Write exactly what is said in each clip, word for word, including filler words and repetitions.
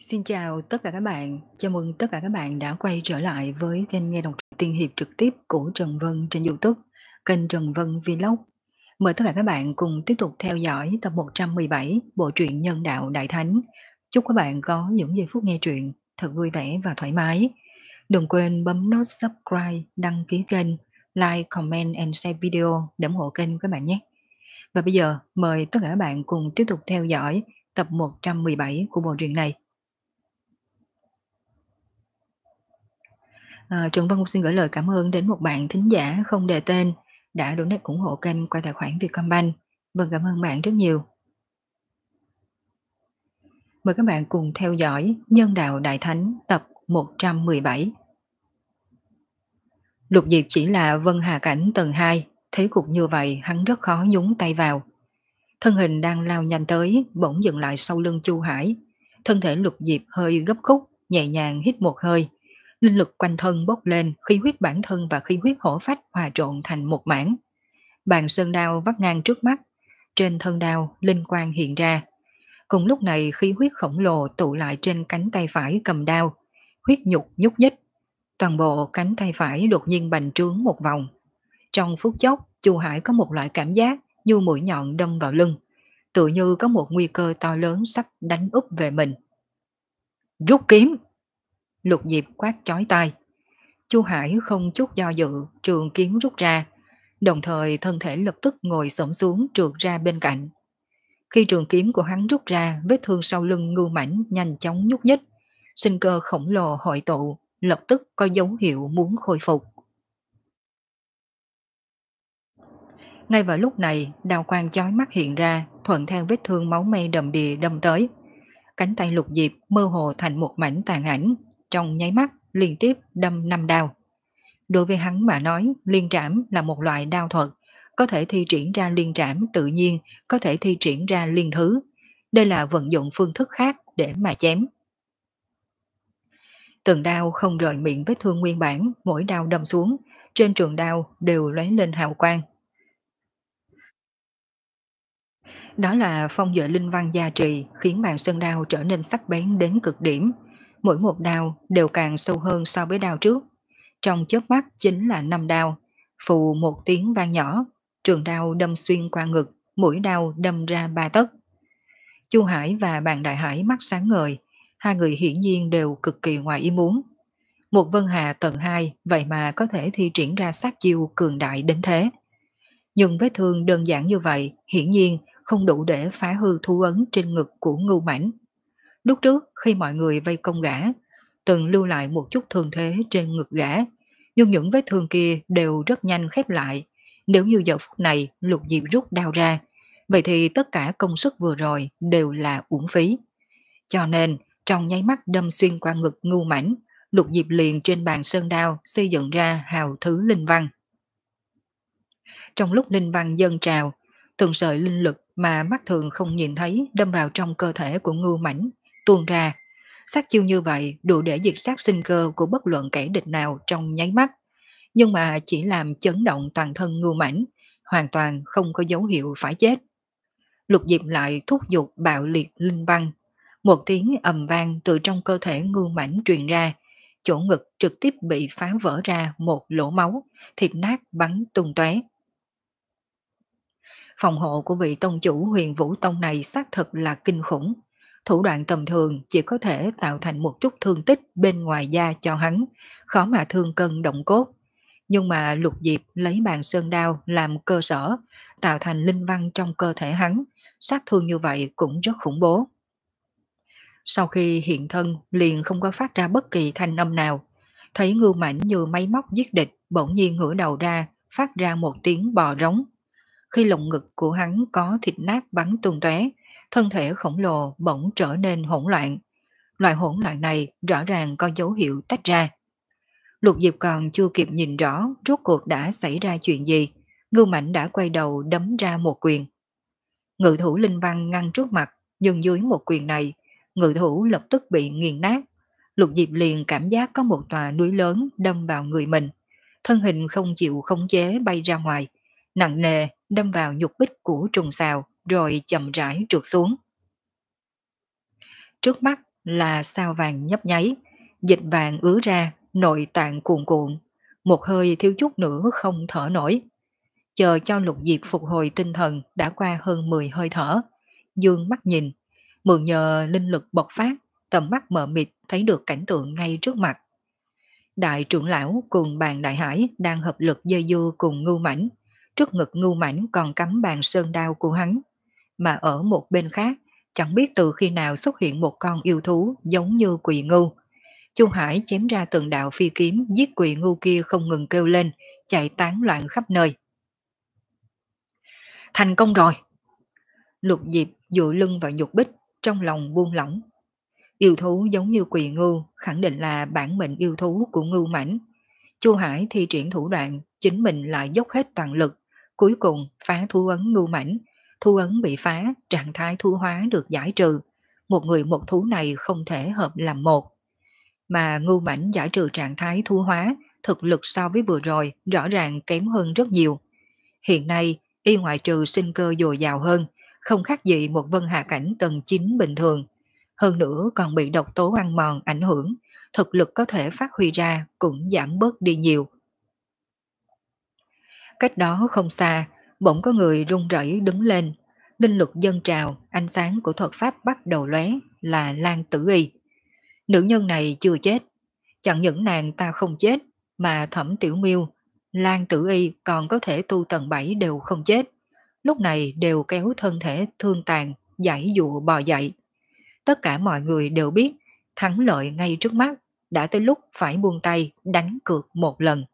Xin chào tất cả các bạn, chào mừng tất cả các bạn đã quay trở lại với kênh nghe đọc truyện tiên hiệp trực tiếp của Trần Vân trên YouTube, kênh Trần Vân Vlog. Mời tất cả các bạn cùng tiếp tục theo dõi tập một trăm mười bảy bộ truyện Nhân đạo Đại Thánh. Chúc các bạn có những giây phút nghe truyện thật vui vẻ và thoải mái. Đừng quên bấm nút subscribe, đăng ký kênh, like, comment and share video để ủng hộ kênh các bạn nhé. Và bây giờ mời tất cả các bạn cùng tiếp tục theo dõi tập một trăm mười bảy của bộ truyện này. À, Trần Vân cũng xin gửi lời cảm ơn đến một bạn thính giả không đề tên đã donate ủng hộ kênh qua tài khoản Vietcombank. Vâng, cảm ơn bạn rất nhiều. Mời các bạn cùng theo dõi Nhân đạo Đại Thánh tập một trăm mười bảy. Lục Diệp chỉ là Vân Hà Cảnh tầng hai, thế cục như vậy hắn rất khó nhúng tay vào. Thân hình đang lao nhanh tới, bỗng dừng lại sau lưng Chu Hải. Thân thể Lục Diệp hơi gấp khúc, nhẹ nhàng hít một hơi. Linh lực quanh thân bốc lên, khí huyết bản thân và khí huyết hổ phách hòa trộn thành một mảng. Bàn sơn đao vắt ngang trước mắt, trên thân đao linh quang hiện ra. Cùng lúc này khí huyết khổng lồ tụ lại trên cánh tay phải cầm đao, huyết nhục nhúc nhích. Toàn bộ cánh tay phải đột nhiên bành trướng một vòng. Trong phút chốc, Chu Hải có một loại cảm giác như mũi nhọn đâm vào lưng, tự như có một nguy cơ to lớn sắp đánh úp về mình. Rút kiếm! Lục Diệp quát chói tai. Chu Hải không chút do dự, trường kiếm rút ra, đồng thời thân thể lập tức ngồi xổm xuống trượt ra bên cạnh. Khi trường kiếm của hắn rút ra, vết thương sau lưng Ngưu Mãnh nhanh chóng nhúc nhích, sinh cơ khổng lồ hội tụ, lập tức có dấu hiệu muốn khôi phục. Ngay vào lúc này, đao quang chói mắt hiện ra, thuận theo vết thương máu me đầm đìa đâm tới. Cánh tay Lục Diệp mơ hồ thành một mảnh tàn ảnh, trong nháy mắt liên tiếp đâm năm đao. Đối với hắn mà nói, liên trảm là một loại đao thuật, có thể thi triển ra liên trảm tự nhiên, có thể thi triển ra liên thứ. Đây là vận dụng phương thức khác để mà chém. Từng đao không rời miệng vết thương nguyên bản, mỗi đao đâm xuống, trên trường đao đều lóe lên hào quang. Đó là phong duệ linh văn gia trì, khiến bàn sơn đao trở nên sắc bén đến cực điểm. Mỗi một đao đều càng sâu hơn so với đao trước. Trong chớp mắt chính là năm đao, phù một tiếng vang nhỏ, trường đao đâm xuyên qua ngực, mũi đao đâm ra ba tấc. Chu Hải và bàn Đại Hải mắt sáng ngời, hai người hiển nhiên đều cực kỳ ngoài ý muốn. Một Vân Hà tầng hai vậy mà có thể thi triển ra sát chiêu cường đại đến thế. Nhưng vết thương đơn giản như vậy hiển nhiên không đủ để phá hư thu ấn trên ngực của Ngưu Mãnh. Lúc trước khi mọi người vây công gã, từng lưu lại một chút thương thế trên ngực gã, nhưng những vết thương kia đều rất nhanh khép lại. Nếu như giờ phút này Lục Diệp rút đao ra, vậy thì tất cả công sức vừa rồi đều là uổng phí. Cho nên, trong nháy mắt đâm xuyên qua ngực Ngưu Mãnh, Lục Diệp liền trên bàn sơn đao xây dựng ra hào thứ linh văn. Trong lúc linh văn dâng trào, từng sợi linh lực mà mắt thường không nhìn thấy đâm vào trong cơ thể của Ngưu Mãnh, tuôn ra. Sát chiêu như vậy đủ để diệt sát sinh cơ của bất luận kẻ địch nào trong nháy mắt, nhưng mà chỉ làm chấn động toàn thân Ngưu Mãnh, hoàn toàn không có dấu hiệu phải chết. Lục Diệp lại thúc giục bạo liệt linh văn. Một tiếng ầm vang từ trong cơ thể Ngưu Mãnh truyền ra, chỗ ngực trực tiếp bị phá vỡ ra một lỗ máu, thịt nát bắn tung tóe. Phòng hộ của vị tông chủ Huyền Vũ Tông này xác thực là kinh khủng. Thủ đoạn tầm thường chỉ có thể tạo thành một chút thương tích bên ngoài da cho hắn, khó mà thương cân động cốt. Nhưng mà Lục Diệp lấy bàn sơn đao làm cơ sở, tạo thành linh văn trong cơ thể hắn, sát thương như vậy cũng rất khủng bố. Sau khi hiện thân liền không có phát ra bất kỳ thanh âm nào, thấy Ngưu Mãnh như máy móc giết địch, bỗng nhiên ngửa đầu ra, phát ra một tiếng bò rống. Khi lồng ngực của hắn có thịt nát bắn tung tóe, thân thể khổng lồ bỗng trở nên hỗn loạn. Loại hỗn loạn này rõ ràng có dấu hiệu tách ra. Lục Diệp còn chưa kịp nhìn rõ rốt cuộc đã xảy ra chuyện gì, Ngưu Mãnh đã quay đầu đấm ra một quyền. Ngự thủ linh văn ngăn trước mặt, nhưng dưới một quyền này, ngự thủ lập tức bị nghiền nát. Lục Diệp liền cảm giác có một tòa núi lớn đâm vào người mình. Thân hình không chịu khống chế bay ra ngoài, nặng nề đâm vào nhục bích của trùng xào, rồi chậm rãi trượt xuống. Trước mắt là sao vàng nhấp nháy, dịch vàng ứa ra, nội tạng cuồn cuộn, một hơi thiếu chút nữa không thở nổi. Chờ cho Lục Diệp phục hồi tinh thần đã qua hơn mười hơi thở, dương mắt nhìn, mượn nhờ linh lực bộc phát, tầm mắt mờ mịt thấy được cảnh tượng ngay trước mặt. Đại trưởng lão cùng bàn đại hải đang hợp lực dây dưa cùng Ngưu Mãnh, trước ngực Ngưu Mãnh còn cắm bàn sơn đao của hắn, mà ở một bên khác, chẳng biết từ khi nào xuất hiện một con yêu thú giống như quỳ ngưu. Chu Hải chém ra từng đạo phi kiếm giết quỳ ngưu kia không ngừng kêu lên, chạy tán loạn khắp nơi. Thành công rồi! Lục Diệp dụi lưng vào nhục bích, trong lòng buông lỏng. Yêu thú giống như quỳ ngưu, khẳng định là bản mệnh yêu thú của Ngưu Mãnh. Chu Hải thi triển thủ đoạn, chính mình lại dốc hết toàn lực, cuối cùng phá thu ấn Ngưu Mãnh. Thu ấn bị phá, trạng thái thu hóa được giải trừ. Một người một thú này không thể hợp làm một. Mà Ngưu Mãnh giải trừ trạng thái thu hóa, thực lực so với vừa rồi rõ ràng kém hơn rất nhiều. Hiện nay, y ngoại trừ sinh cơ dồi dào hơn, không khác gì một vân hà cảnh tầng chín bình thường. Hơn nữa còn bị độc tố ăn mòn ảnh hưởng, thực lực có thể phát huy ra cũng giảm bớt đi nhiều. Cách đó không xa, bỗng có người run rẩy đứng lên, linh lực dâng trào, ánh sáng của thuật pháp bắt đầu lóe, là Lan Tử Y. Nữ nhân này chưa chết, chẳng những nàng ta không chết, mà Thẩm Tiểu Miêu, Lan Tử Y còn có thể tu tầng bảy đều không chết, lúc này đều kéo thân thể thương tàn, giải dụa bò dậy. Tất cả mọi người đều biết, thắng lợi ngay trước mắt, đã tới lúc phải buông tay, đánh cược một lần.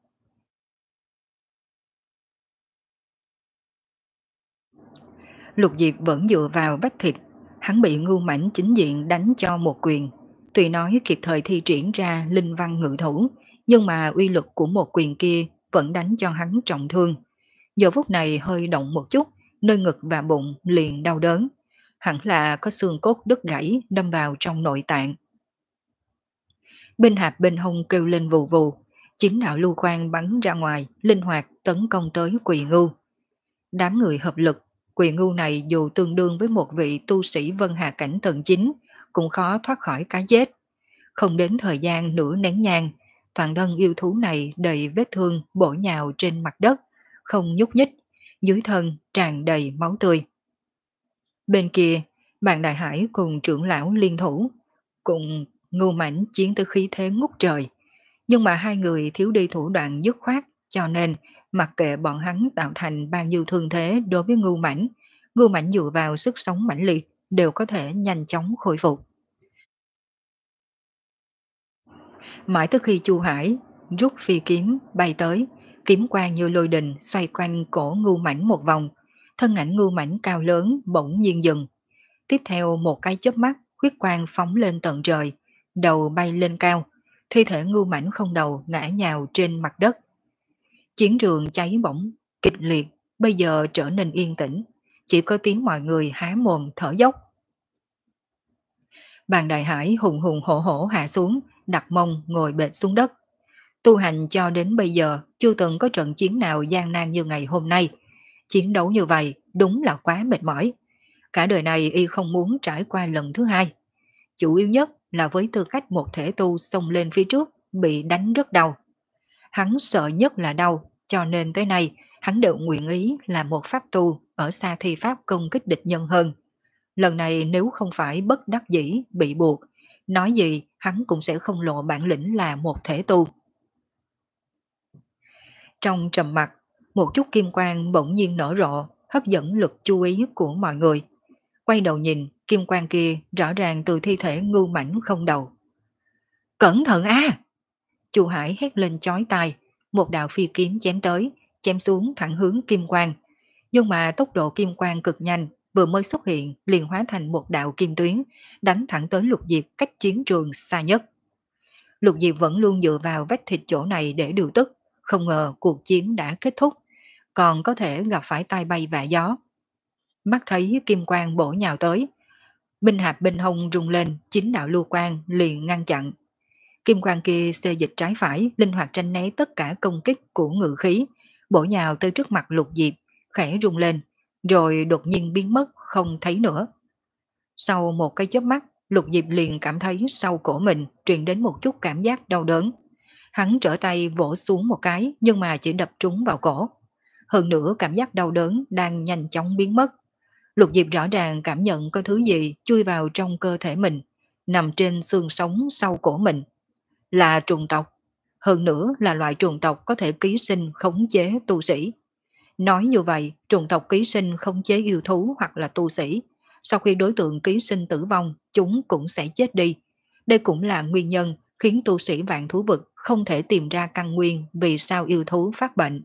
Lục Diệp vẫn dựa vào vách thịt, hắn bị Ngưu Mãnh chính diện đánh cho một quyền. Tuy nói kịp thời thi triển ra linh văn ngự thủ, nhưng mà uy lực của một quyền kia vẫn đánh cho hắn trọng thương. Giờ phút này hơi động một chút, nơi ngực và bụng liền đau đớn. Hẳn là có xương cốt đứt gãy đâm vào trong nội tạng. Bên hạp bên hông kêu lên vù vù, chính đạo lưu quang bắn ra ngoài, linh hoạt tấn công tới Quỳ Ngưu. Đám người hợp lực, Quỳ Ngưu này dù tương đương với một vị tu sĩ Vân Hà cảnh tầng chín, cũng khó thoát khỏi cái chết. Không đến thời gian nửa nén nhang, toàn thân yêu thú này đầy vết thương bổ nhào trên mặt đất, không nhúc nhích, dưới thân tràn đầy máu tươi. Bên kia, bạn Đại Hải cùng trưởng lão liên thủ, cùng Ngưu Mãnh chiến tới khí thế ngút trời. Nhưng mà hai người thiếu đi thủ đoạn dứt khoát, cho nên mặc kệ bọn hắn tạo thành bao nhiêu thương thế đối với Ngưu Mãnh, Ngưu Mãnh dựa vào sức sống mãnh liệt đều có thể nhanh chóng khôi phục. Mãi tới khi Chu Hải rút phi kiếm bay tới, kiếm quang như lôi đình xoay quanh cổ Ngưu Mãnh một vòng, thân ảnh Ngưu Mãnh cao lớn bỗng nhiên dừng. Tiếp theo một cái chớp mắt, huyết quang phóng lên tận trời, đầu bay lên cao, thi thể Ngưu Mãnh không đầu ngã nhào trên mặt đất. Chiến trường cháy bỏng, kịch liệt, bây giờ trở nên yên tĩnh, chỉ có tiếng mọi người há mồm thở dốc. Bàn Đại Hải hùng hùng hổ hổ hạ xuống, đặt mông ngồi bệt xuống đất. Tu hành cho đến bây giờ chưa từng có trận chiến nào gian nan như ngày hôm nay. Chiến đấu như vậy đúng là quá mệt mỏi. Cả đời này y không muốn trải qua lần thứ hai. Chủ yếu nhất là với tư cách một thể tu xông lên phía trước bị đánh rất đau. Hắn sợ nhất là đau, cho nên tới nay hắn đều nguyện ý là một pháp tu ở xa thi pháp công kích địch nhân hơn. Lần này nếu không phải bất đắc dĩ bị buộc, nói gì hắn cũng sẽ không lộ bản lĩnh là một thể tu. Trong trầm mặc, một chút kim quang bỗng nhiên nở rộ, hấp dẫn lực chú ý của mọi người. Quay đầu nhìn, kim quang kia rõ ràng từ thi thể Ngưu Mãnh không đầu. Cẩn thận a! À! Chu Hải hét lên chói tai, một đạo phi kiếm chém tới, chém xuống thẳng hướng kim quang. Nhưng mà tốc độ kim quang cực nhanh, vừa mới xuất hiện liền hóa thành một đạo kim tuyến, đánh thẳng tới Lục Diệp cách chiến trường xa nhất. Lục Diệp vẫn luôn dựa vào vách thịt chỗ này để điều tức, không ngờ cuộc chiến đã kết thúc, còn có thể gặp phải tai bay vạ gió. Mắt thấy kim quang bổ nhào tới, binh hạp bên hông rung lên, chính đạo lưu quang liền ngăn chặn. Kim quang kia xê dịch trái phải, linh hoạt tránh né tất cả công kích của ngự khí, bổ nhào tới trước mặt Lục Diệp, khẽ rung lên, rồi đột nhiên biến mất không thấy nữa. Sau một cái chớp mắt, Lục Diệp liền cảm thấy sau cổ mình truyền đến một chút cảm giác đau đớn. Hắn trở tay vỗ xuống một cái nhưng mà chỉ đập trúng vào cổ. Hơn nữa cảm giác đau đớn đang nhanh chóng biến mất. Lục Diệp rõ ràng cảm nhận có thứ gì chui vào trong cơ thể mình, nằm trên xương sống sau cổ mình. Là trùng tộc. Hơn nữa là loại trùng tộc có thể ký sinh khống chế tu sĩ. Nói như vậy, trùng tộc ký sinh khống chế yêu thú hoặc là tu sĩ. Sau khi đối tượng ký sinh tử vong, chúng cũng sẽ chết đi. Đây cũng là nguyên nhân khiến tu sĩ vạn thú vực không thể tìm ra căn nguyên vì sao yêu thú phát bệnh.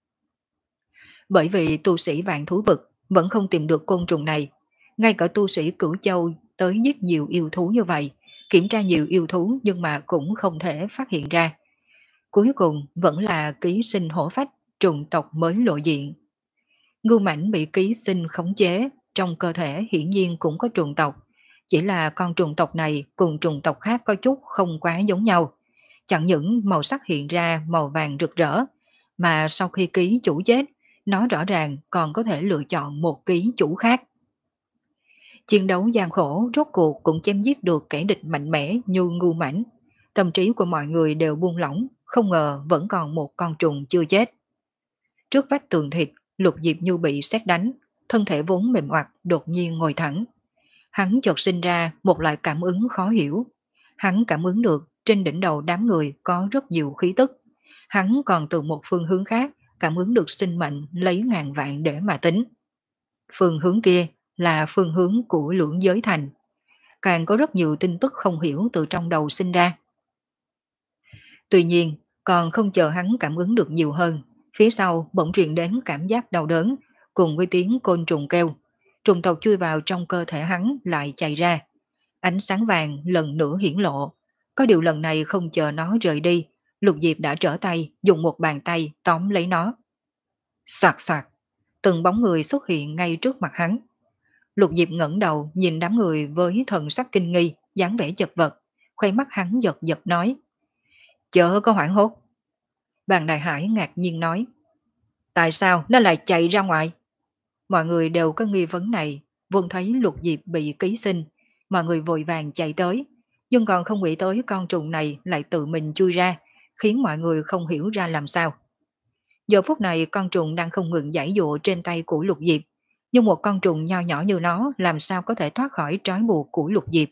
Bởi vì tu sĩ vạn thú vực vẫn không tìm được côn trùng này. Ngay cả tu sĩ cửu châu tới giết nhiều yêu thú như vậy, kiểm tra nhiều yêu thú nhưng mà cũng không thể phát hiện ra. Cuối cùng vẫn là ký sinh hổ phách, trùng tộc mới lộ diện. Ngưu mãnh bị ký sinh khống chế, trong cơ thể hiển nhiên cũng có trùng tộc. Chỉ là con trùng tộc này cùng trùng tộc khác có chút không quá giống nhau. Chẳng những màu sắc hiện ra màu vàng rực rỡ, mà sau khi ký chủ chết, nó rõ ràng còn có thể lựa chọn một ký chủ khác. Chiến đấu gian khổ rốt cuộc cũng chém giết được kẻ địch mạnh mẽ như Ngưu mãnh. Tâm trí của mọi người đều buông lỏng, không ngờ vẫn còn một con trùng chưa chết. Trước vách tường thịt, Lục Diệp như bị sét đánh, thân thể vốn mềm oặt đột nhiên ngồi thẳng. Hắn chợt sinh ra một loại cảm ứng khó hiểu. Hắn cảm ứng được trên đỉnh đầu đám người có rất nhiều khí tức. Hắn còn từ một phương hướng khác cảm ứng được sinh mệnh lấy ngàn vạn để mà tính. Phương hướng kia là phương hướng của Lưỡng Giới Thành. Càng có rất nhiều tin tức không hiểu từ trong đầu sinh ra. Tuy nhiên, còn không chờ hắn cảm ứng được nhiều hơn, phía sau bỗng truyền đến cảm giác đau đớn, cùng với tiếng côn trùng kêu. Trùng tộc chui vào trong cơ thể hắn lại chạy ra. Ánh sáng vàng lần nữa hiển lộ. Có điều lần này không chờ nó rời đi, Lục Diệp đã trở tay dùng một bàn tay tóm lấy nó. Soạt soạt, từng bóng người xuất hiện ngay trước mặt hắn. Lục Diệp ngẩng đầu nhìn đám người với thần sắc kinh nghi, dáng vẻ chật vật, khoe mắt hắn giật giật nói. Chớ có hoảng hốt. Bàn Đại Hải ngạc nhiên nói. Tại sao nó lại chạy ra ngoài? Mọi người đều có nghi vấn này, vốn thấy Lục Diệp bị ký sinh, mọi người vội vàng chạy tới, nhưng còn không nghĩ tới con trùng này lại tự mình chui ra, khiến mọi người không hiểu ra làm sao. Giờ phút này con trùng đang không ngừng giãy dụa trên tay của Lục Diệp, nhưng một con trùng nho nhỏ như nó làm sao có thể thoát khỏi trói buộc của Lục Diệp.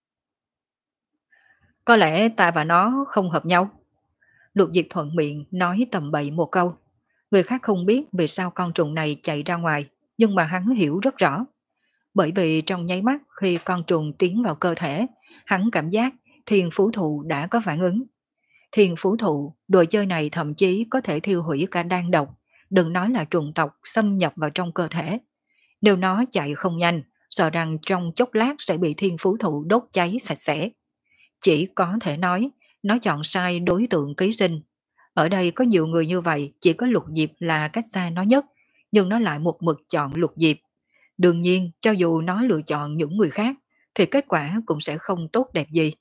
Có lẽ ta và nó không hợp nhau. Lục Diệp thuận miệng nói tầm bậy một câu. Người khác không biết vì sao con trùng này chạy ra ngoài, nhưng mà hắn hiểu rất rõ. Bởi vì trong nháy mắt khi con trùng tiến vào cơ thể, hắn cảm giác thiền phú thụ đã có phản ứng. Thiền phú thụ, đồ chơi này thậm chí có thể thiêu hủy cả đan độc, đừng nói là trùng tộc xâm nhập vào trong cơ thể. Nếu nó chạy không nhanh, sợ rằng trong chốc lát sẽ bị thiên phú thụ đốt cháy sạch sẽ. Chỉ có thể nói, nó chọn sai đối tượng ký sinh. Ở đây có nhiều người như vậy, chỉ có Lục Diệp là cách xa nó nhất, nhưng nó lại một mực chọn Lục Diệp. Đương nhiên, cho dù nó lựa chọn những người khác, thì kết quả cũng sẽ không tốt đẹp gì.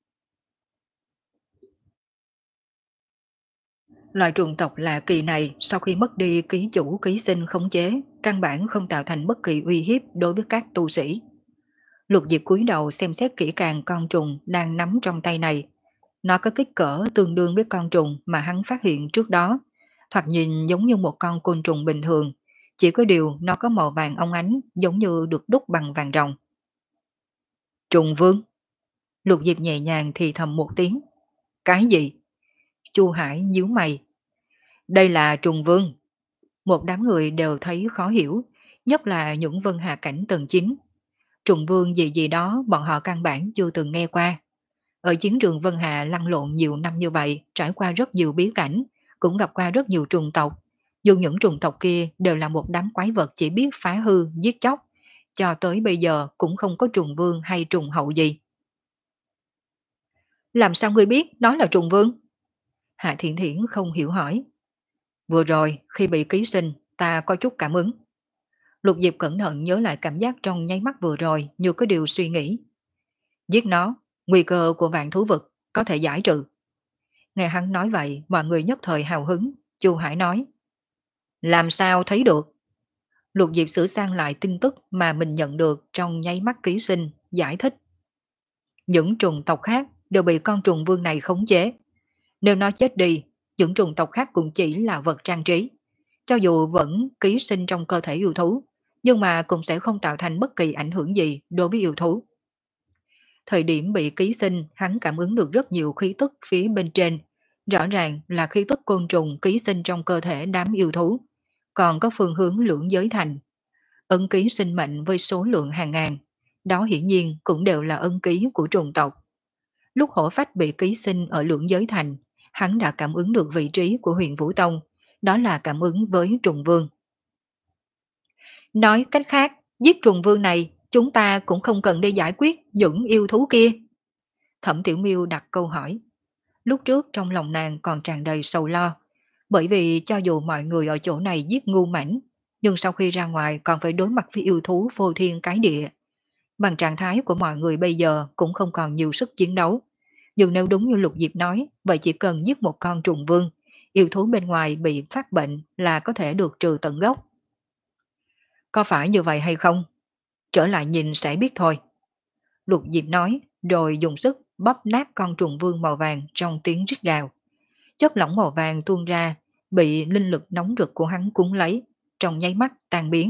Loại trùng tộc lạ kỳ này sau khi mất đi ký chủ ký sinh khống chế, căn bản không tạo thành bất kỳ uy hiếp đối với các tu sĩ. Lục Diệp cúi đầu xem xét kỹ càng con trùng đang nắm trong tay này. Nó có kích cỡ tương đương với con trùng mà hắn phát hiện trước đó, thoạt nhìn giống như một con côn trùng bình thường, chỉ có điều nó có màu vàng óng ánh giống như được đúc bằng vàng ròng. Trùng vương. Lục Diệp nhẹ nhàng thì thầm một tiếng. Cái gì? Chu Hải nhíu mày. Đây là trùng vương. Một đám người đều thấy khó hiểu, nhất là những vân hà cảnh tầng chín. Trùng vương gì gì đó bọn họ căn bản chưa từng nghe qua. Ở chiến trường Vân Hà lăn lộn nhiều năm như vậy, trải qua rất nhiều bí cảnh, cũng gặp qua rất nhiều trùng tộc. Dù những trùng tộc kia đều là một đám quái vật chỉ biết phá hư, giết chóc, cho tới bây giờ cũng không có trùng vương hay trùng hậu gì. Làm sao ngươi biết nó là trùng vương? Hạ Thiện Thiển không hiểu hỏi. Vừa rồi, khi bị ký sinh, ta có chút cảm ứng. Lục Diệp cẩn thận nhớ lại cảm giác trong nháy mắt vừa rồi như có điều suy nghĩ. Giết nó, nguy cơ của vạn thú vực có thể giải trừ. Nghe hắn nói vậy, mọi người nhất thời hào hứng. Chu Hải nói. Làm sao thấy được? Lục Diệp sửa sang lại tin tức mà mình nhận được trong nháy mắt ký sinh, giải thích. Những trùng tộc khác đều bị con trùng vương này khống chế. Nếu nó chết đi, những trùng tộc khác cũng chỉ là vật trang trí. Cho dù vẫn ký sinh trong cơ thể yêu thú, nhưng mà cũng sẽ không tạo thành bất kỳ ảnh hưởng gì đối với yêu thú. Thời điểm bị ký sinh, hắn cảm ứng được rất nhiều khí tức phía bên trên. Rõ ràng là khí tức côn trùng ký sinh trong cơ thể đám yêu thú, còn có phương hướng lưỡng giới thành. Ấn ký sinh mệnh với số lượng hàng ngàn, đó hiển nhiên cũng đều là ấn ký của trùng tộc. Lúc hổ phách bị ký sinh ở lưỡng giới thành, hắn đã cảm ứng được vị trí của huyền Vũ Tông, đó là cảm ứng với trùng vương. Nói cách khác, giết trùng vương này, chúng ta cũng không cần đi giải quyết những yêu thú kia. Thẩm Tiểu Miêu đặt câu hỏi. Lúc trước trong lòng nàng còn tràn đầy sầu lo, bởi vì cho dù mọi người ở chỗ này giết ngu mảnh, nhưng sau khi ra ngoài còn phải đối mặt với yêu thú phô thiên cái địa. Bằng trạng thái của mọi người bây giờ cũng không còn nhiều sức chiến đấu. Nhưng nếu đúng như Lục Diệp nói, vậy chỉ cần giết một con trùng vương, yêu thú bên ngoài bị phát bệnh là có thể được trừ tận gốc. Có phải như vậy hay không? Trở lại nhìn sẽ biết thôi. Lục Diệp nói, rồi dùng sức bóp nát con trùng vương màu vàng trong tiếng rít gào. Chất lỏng màu vàng tuôn ra, bị linh lực nóng rực của hắn cuốn lấy, trong nháy mắt tan biến.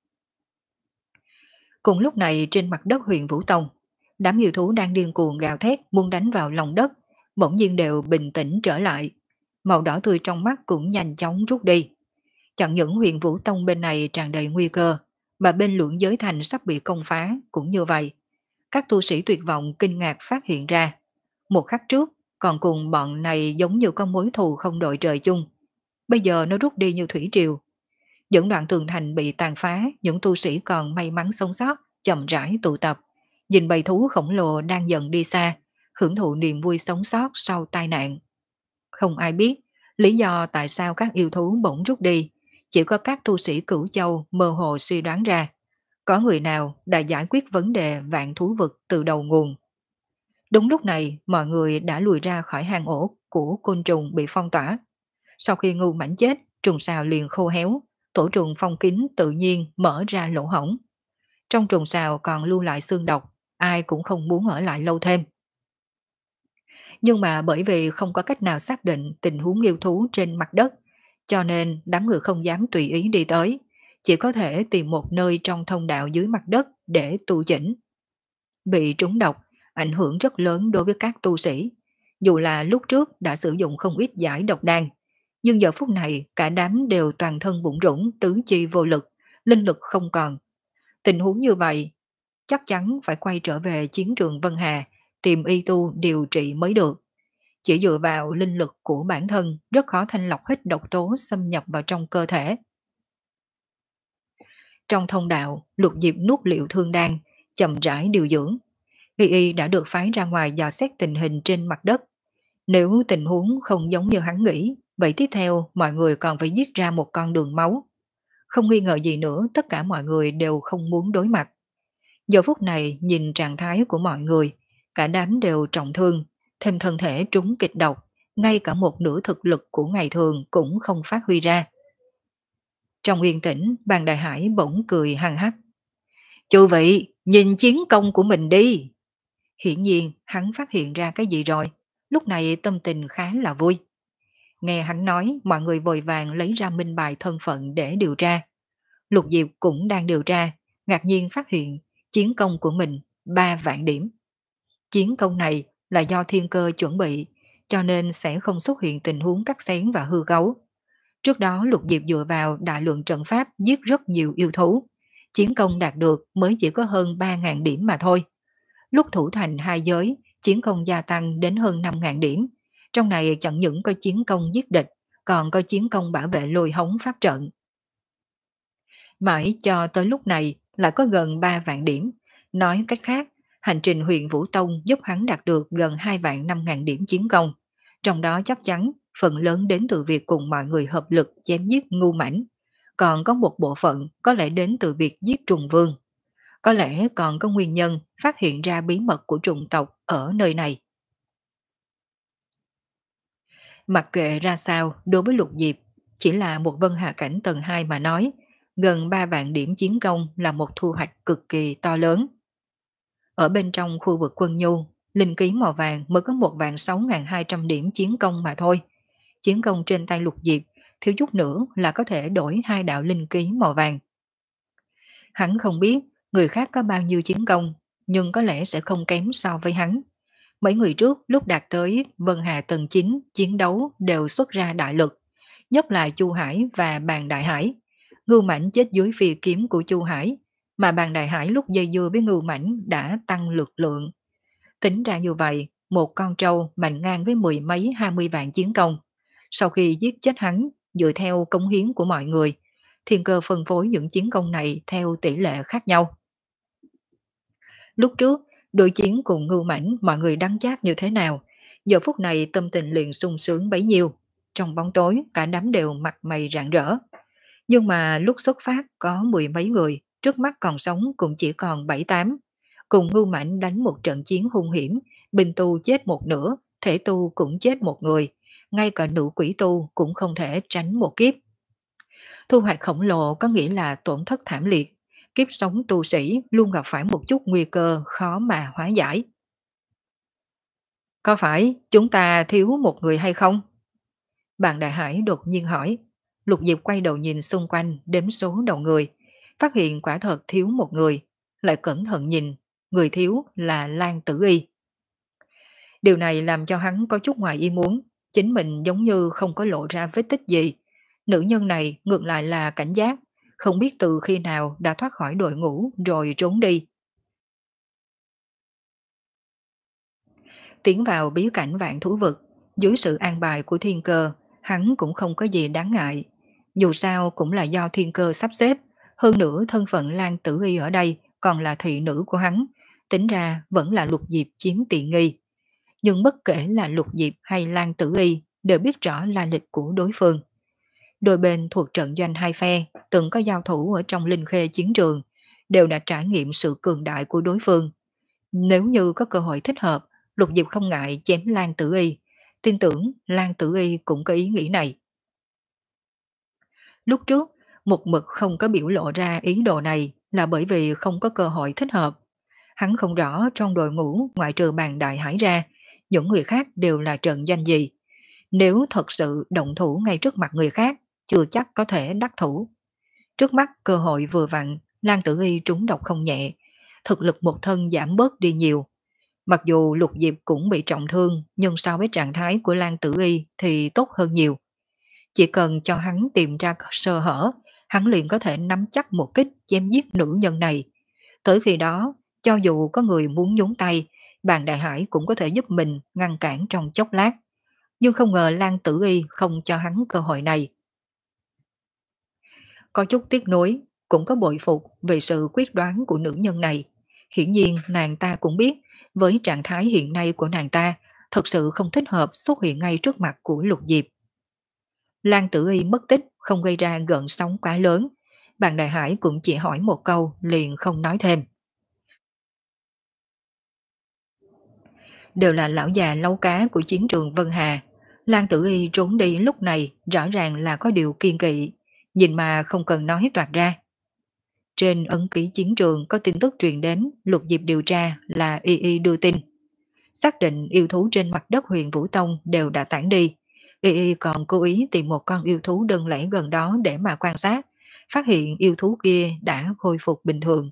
Cùng lúc này trên mặt đất huyện Vũ Tông, đám yêu thú đang điên cuồng gào thét muốn đánh vào lòng đất, bỗng nhiên đều bình tĩnh trở lại. Màu đỏ tươi trong mắt cũng nhanh chóng rút đi. Chẳng những huyện Vũ Tông bên này tràn đầy nguy cơ, mà bên lưỡng giới thành sắp bị công phá cũng như vậy. Các tu sĩ tuyệt vọng kinh ngạc phát hiện ra. Một khắc trước, còn cùng bọn này giống như có mối thù không đội trời chung. Bây giờ nó rút đi như thủy triều. Những đoạn tường thành bị tàn phá, những tu sĩ còn may mắn sống sót, chậm rãi tụ tập. Nhìn bầy thú khổng lồ đang dần đi xa, hưởng thụ niềm vui sống sót sau tai nạn. Không ai biết lý do tại sao các yêu thú bỗng rút đi, chỉ có các tu sĩ Cửu Châu mơ hồ suy đoán ra. Có người nào đã giải quyết vấn đề vạn thú vực từ đầu nguồn. Đúng lúc này, mọi người đã lùi ra khỏi hang ổ của côn trùng bị phong tỏa. Sau khi ngu mảnh chết, trùng sào liền khô héo, tổ trùng phong kín tự nhiên mở ra lỗ hổng. Trong trùng sào còn lưu lại xương độc, ai cũng không muốn ở lại lâu thêm. Nhưng mà bởi vì không có cách nào xác định tình huống yêu thú trên mặt đất, cho nên đám người không dám tùy ý đi tới, chỉ có thể tìm một nơi trong thông đạo dưới mặt đất để tu chỉnh. Bị trúng độc, ảnh hưởng rất lớn đối với các tu sĩ. Dù là lúc trước đã sử dụng không ít giải độc đan, nhưng giờ phút này cả đám đều toàn thân bụng rủng, tứ chi vô lực, linh lực không còn. Tình huống như vậy, chắc chắn phải quay trở về chiến trường Vân Hà, tìm y tu điều trị mới được. Chỉ dựa vào linh lực của bản thân rất khó thanh lọc hết độc tố xâm nhập vào trong cơ thể. Trong thông đạo, Lục Diệp nuốt liệu thương đan, chậm rãi điều dưỡng. Y Y đã được phái ra ngoài dò xét tình hình trên mặt đất. Nếu tình huống không giống như hắn nghĩ, vậy tiếp theo mọi người còn phải giết ra một con đường máu. Không nghi ngờ gì nữa, tất cả mọi người đều không muốn đối mặt. Giờ phút này nhìn trạng thái của mọi người, cả đám đều trọng thương, thêm thân thể trúng kịch độc, ngay cả một nửa thực lực của ngày thường cũng không phát huy ra. Trong yên tĩnh, Bàn Đại Hải bỗng cười hăng hắc. Chư vị, nhìn chiến công của mình đi. Hiển nhiên, hắn phát hiện ra cái gì rồi, lúc này tâm tình khá là vui. Nghe hắn nói, mọi người vội vàng lấy ra minh bài thân phận để điều tra. Lục Diệp cũng đang điều tra, ngạc nhiên phát hiện chiến công của mình ba vạn điểm. Chiến công này là do thiên cơ chuẩn bị, cho nên sẽ không xuất hiện tình huống cắt xén và hư cấu. Trước đó Lục Diệp dựa vào đại lượng trận pháp giết rất nhiều yêu thú. Chiến công đạt được mới chỉ có hơn ba nghìn điểm mà thôi. Lúc thủ thành hai giới, chiến công gia tăng đến hơn năm nghìn điểm. Trong này chẳng những có chiến công giết địch, còn có chiến công bảo vệ lôi hống pháp trận. Mãi cho tới lúc này lại có gần ba vạn điểm. Nói cách khác, hành trình huyện Vũ Tông giúp hắn đạt được gần hai vạn năm ngàn điểm chiến công. Trong đó chắc chắn phần lớn đến từ việc cùng mọi người hợp lực chém giết ngu mảnh. Còn có một bộ phận có lẽ đến từ việc giết trùng vương. Có lẽ còn có nguyên nhân phát hiện ra bí mật của trùng tộc ở nơi này. Mặc kệ ra sao đối với Lục Diệp, chỉ là một vân hạ cảnh tầng hai mà nói, gần ba vạn điểm chiến công là một thu hoạch cực kỳ to lớn. Ở bên trong khu vực quân nhu, Linh ký màu vàng mới có một vạn sáu nghìn hai trăm điểm chiến công mà thôi. Chiến công trên tay Lục Diệp, thiếu chút nữa là có thể đổi hai đạo linh ký màu vàng. Hắn không biết người khác có bao nhiêu chiến công, nhưng có lẽ sẽ không kém so với hắn. Mấy người trước lúc đạt tới Vân Hà tầng chín chiến đấu đều xuất ra đại lực, nhất là Chu Hải và Bàn Đại Hải. Ngưu Mãnh chết dưới phi kiếm của Chu Hải, mà Bàn Đại Hải lúc dây dưa với Ngưu Mãnh đã tăng lực lượng. Tính ra như vậy, một con trâu mạnh ngang với mười mấy hai mươi vạn chiến công. Sau khi giết chết hắn, dựa theo cống hiến của mọi người, thiên cơ phân phối những chiến công này theo tỷ lệ khác nhau. Lúc trước, đối chiến cùng Ngưu Mãnh mọi người đắng chát như thế nào, giờ phút này tâm tình liền sung sướng bấy nhiêu. Trong bóng tối, cả đám đều mặt mày rạng rỡ. Nhưng mà lúc xuất phát có mười mấy người, trước mắt còn sống cũng chỉ còn bảy tám. Cùng Ngưu Mãnh đánh một trận chiến hung hiểm, binh tu chết một nửa, thể tu cũng chết một người, ngay cả nữ quỷ tu cũng không thể tránh một kiếp. Thu hoạch khổng lồ có nghĩa là tổn thất thảm liệt, kiếp sống tu sĩ luôn gặp phải một chút nguy cơ khó mà hóa giải. Có phải chúng ta thiếu một người hay không? Bạn Đại Hải đột nhiên hỏi. Lục Diệp quay đầu nhìn xung quanh đếm số đầu người, phát hiện quả thật thiếu một người, lại cẩn thận nhìn, người thiếu là Lan Tử Y. Điều này làm cho hắn có chút ngoài ý muốn, chính mình giống như không có lộ ra vết tích gì. Nữ nhân này ngược lại là cảnh giác, không biết từ khi nào đã thoát khỏi đội ngũ rồi trốn đi. Tiến vào bí cảnh vạn thú vực, dưới sự an bài của thiên cơ, hắn cũng không có gì đáng ngại. Dù sao cũng là do thiên cơ sắp xếp, hơn nữa thân phận Lan Tử Y ở đây còn là thị nữ của hắn, tính ra vẫn là Lục Diệp chiếm tiện nghi. Nhưng bất kể là Lục Diệp hay Lan Tử Y đều biết rõ la lịch của đối phương. Đôi bên thuộc trận doanh hai phe, từng có giao thủ ở trong linh khê chiến trường, đều đã trải nghiệm sự cường đại của đối phương. Nếu như có cơ hội thích hợp, Lục Diệp không ngại chém Lan Tử Y, tin tưởng Lan Tử Y cũng có ý nghĩ này. Lúc trước, một mực không có biểu lộ ra ý đồ này là bởi vì không có cơ hội thích hợp. Hắn không rõ trong đội ngũ ngoại trừ Bàn Đại Hải ra, những người khác đều là trận doanh gì. Nếu thật sự động thủ ngay trước mặt người khác, chưa chắc có thể đắc thủ. Trước mắt cơ hội vừa vặn, Lan Tử Y trúng độc không nhẹ, thực lực một thân giảm bớt đi nhiều. Mặc dù Lục Diệp cũng bị trọng thương, nhưng so với trạng thái của Lan Tử Y thì tốt hơn nhiều. Chỉ cần cho hắn tìm ra sơ hở, hắn liền có thể nắm chắc một kích chém giết nữ nhân này. Tới khi đó, cho dù có người muốn nhúng tay, Bàn Đại Hải cũng có thể giúp mình ngăn cản trong chốc lát. Nhưng không ngờ Lan Tử Y không cho hắn cơ hội này. Có chút tiếc nuối, cũng có bội phục về sự quyết đoán của nữ nhân này. Hiển nhiên nàng ta cũng biết, với trạng thái hiện nay của nàng ta, thật sự không thích hợp xuất hiện ngay trước mặt của Lục Diệp. Lan Tử Y mất tích không gây ra gợn sóng quá lớn, Bàn Đại Hải cũng chỉ hỏi một câu liền không nói thêm. Đều là lão già lâu cá của chiến trường Vân Hà. Lan Tử Y trốn đi lúc này rõ ràng là có điều kiên kỵ, nhìn mà không cần nói toạc ra. Trên ấn ký chiến trường có tin tức truyền đến, Lục Diệp điều tra là Y Y đưa tin. Xác định yêu thú trên mặt đất Huyền Vũ Tông đều đã tản đi. Y Y còn cố ý tìm một con yêu thú đơn lẻ gần đó để mà quan sát, phát hiện yêu thú kia đã khôi phục bình thường.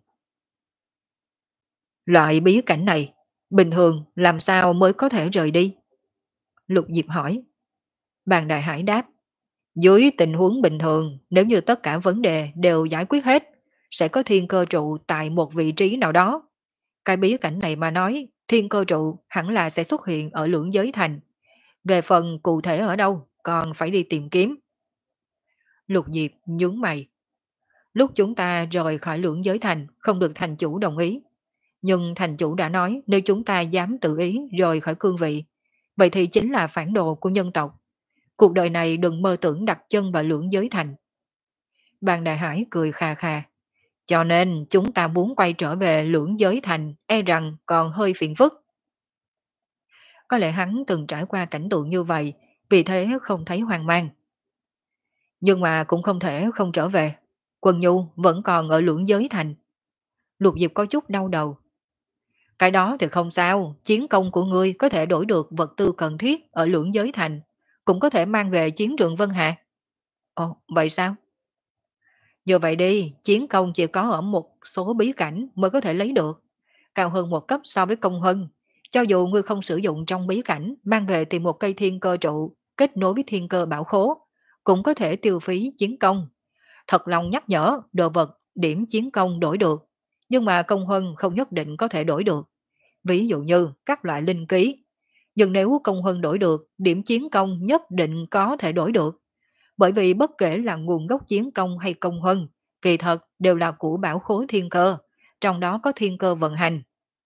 Loại bí cảnh này, bình thường làm sao mới có thể rời đi? Lục Diệp hỏi. Bàn Đại Hải đáp. Dưới tình huống bình thường, nếu như tất cả vấn đề đều giải quyết hết, sẽ có thiên cơ trụ tại một vị trí nào đó. Cái bí cảnh này mà nói, thiên cơ trụ hẳn là sẽ xuất hiện ở Lưỡng Giới Thành. Về phần cụ thể ở đâu, còn phải đi tìm kiếm. Lục Diệp nhướng mày. Lúc chúng ta rời khỏi Lưỡng Giới Thành, không được thành chủ đồng ý. Nhưng thành chủ đã nói nếu chúng ta dám tự ý rời khỏi cương vị, vậy thì chính là phản đồ của nhân tộc. Cuộc đời này đừng mơ tưởng đặt chân vào Lưỡng Giới Thành. Bàn Đại Hải cười khà khà. Cho nên chúng ta muốn quay trở về Lưỡng Giới Thành e rằng còn hơi phiền phức. Có lẽ hắn từng trải qua cảnh tượng như vậy, vì thế không thấy hoang mang. Nhưng mà cũng không thể không trở về. Quân Nhu vẫn còn ở Lưỡng Giới Thành. Lục Diệp có chút đau đầu. Cái đó thì không sao, chiến công của ngươi có thể đổi được vật tư cần thiết ở lưỡng giới thành, cũng có thể mang về chiến trường Vân Hà. Ồ, vậy sao? Như vậy đi, chiến công chỉ có ở một số bí cảnh mới có thể lấy được, cao hơn một cấp so với công huân. Cho dù ngươi không sử dụng trong bí cảnh, mang về tìm một cây thiên cơ trụ, kết nối với thiên cơ bảo khố, cũng có thể tiêu phí chiến công. Thật lòng nhắc nhở, đồ vật, điểm chiến công đổi được, nhưng mà công huân không nhất định có thể đổi được. Ví dụ như các loại linh ký. Nhưng nếu công huân đổi được, điểm chiến công nhất định có thể đổi được. Bởi vì bất kể là nguồn gốc chiến công hay công huân, kỳ thật đều là của bảo khối thiên cơ, trong đó có thiên cơ vận hành.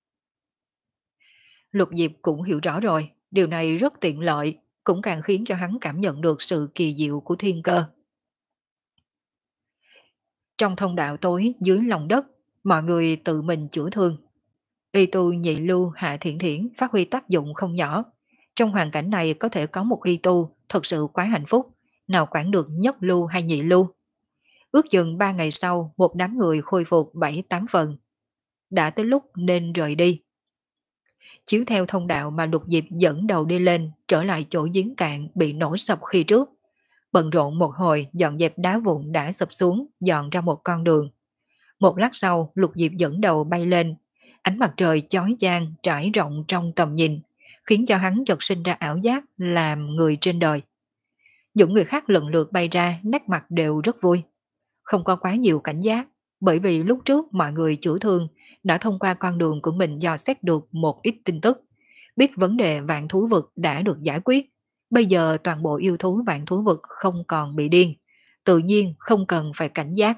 Lục Diệp cũng hiểu rõ rồi, điều này rất tiện lợi, cũng càng khiến cho hắn cảm nhận được sự kỳ diệu của thiên cơ. Trong thông đạo tối dưới lòng đất, mọi người tự mình chữa thương. Y tu nhị lưu hạ thiện thiển phát huy tác dụng không nhỏ. Trong hoàn cảnh này có thể có một y tu thật sự quá hạnh phúc, nào quản được nhất lưu hay nhị lưu. Ước chừng ba ngày sau, một đám người khôi phục bảy tám phần. Đã tới lúc nên rời đi. Chiếu theo thông đạo mà Lục Diệp dẫn đầu đi lên, trở lại chỗ giếng cạn bị nổ sập khi trước. Bận rộn một hồi dọn dẹp đá vụn đã sập xuống, dọn ra một con đường. Một lát sau, Lục Diệp dẫn đầu bay lên. Ánh mặt trời chói chang trải rộng trong tầm nhìn, khiến cho hắn chợt sinh ra ảo giác làm người trên đời. Những người khác lần lượt bay ra, nét mặt đều rất vui. Không có quá nhiều cảnh giác, bởi vì lúc trước mọi người chữa thương đã thông qua con đường của mình dò xét được một ít tin tức, biết vấn đề vạn thú vực đã được giải quyết. Bây giờ toàn bộ yêu thú vạn thú vực không còn bị điên, tự nhiên không cần phải cảnh giác.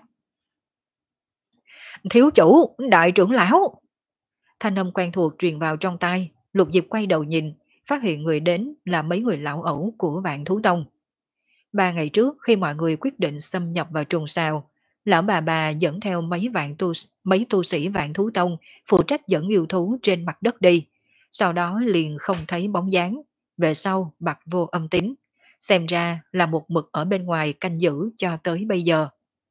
Thiếu chủ, đại trưởng lão! Thanh âm quen thuộc truyền vào trong tai, Lục Diệp quay đầu nhìn, phát hiện người đến là mấy người lão ẩu của Vạn Thú Tông. Ba ngày trước khi mọi người quyết định xâm nhập vào trùng sao, lão bà bà dẫn theo mấy vạn tu mấy tu sĩ Vạn Thú Tông phụ trách dẫn yêu thú trên mặt đất đi, sau đó liền không thấy bóng dáng, về sau bặt vô âm tín, xem ra là một mực ở bên ngoài canh giữ cho tới bây giờ.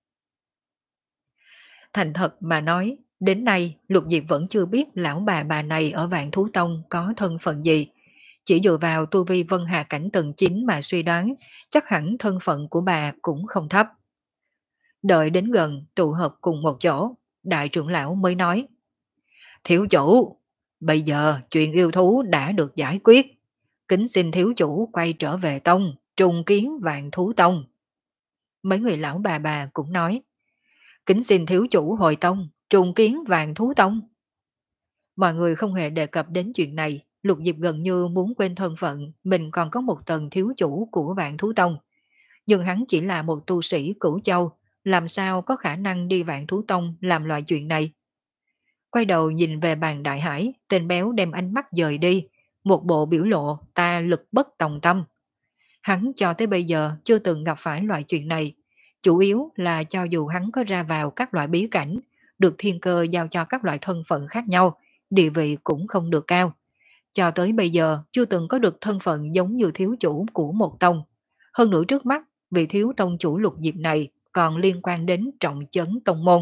Thành thật mà nói, đến nay Lục Diệp vẫn chưa biết lão bà bà này ở Vạn Thú Tông có thân phận gì. Chỉ dựa vào tu vi Vân Hà cảnh tầng chín mà suy đoán, chắc hẳn thân phận của bà cũng không thấp. Đợi đến gần tụ hợp cùng một chỗ, đại trưởng lão mới nói: Thiếu chủ, bây giờ chuyện yêu thú đã được giải quyết. Kính xin thiếu chủ quay trở về tông, trùng kiến Vạn Thú Tông. Mấy người lão bà bà cũng nói: Kính xin thiếu chủ hồi tông, trùng kiến Vạn Thú Tông. Mọi người không hề đề cập đến chuyện này, Lục Diệp gần như muốn quên thân phận mình còn có một tầng thiếu chủ của Vạn Thú Tông. Nhưng hắn chỉ là một tu sĩ cửu châu, làm sao có khả năng đi Vạn Thú Tông làm loại chuyện này. Quay đầu nhìn về bàn đại hải, tên béo đem ánh mắt dời đi, một bộ biểu lộ ta lực bất tòng tâm. Hắn cho tới bây giờ chưa từng gặp phải loại chuyện này, chủ yếu là cho dù hắn có ra vào các loại bí cảnh, được thiên cơ giao cho các loại thân phận khác nhau, địa vị cũng không được cao. Cho tới bây giờ chưa từng có được thân phận giống như thiếu chủ của một tông. Hơn nữa trước mắt, vị thiếu tông chủ Lục Diệp này còn liên quan đến trọng chấn tông môn.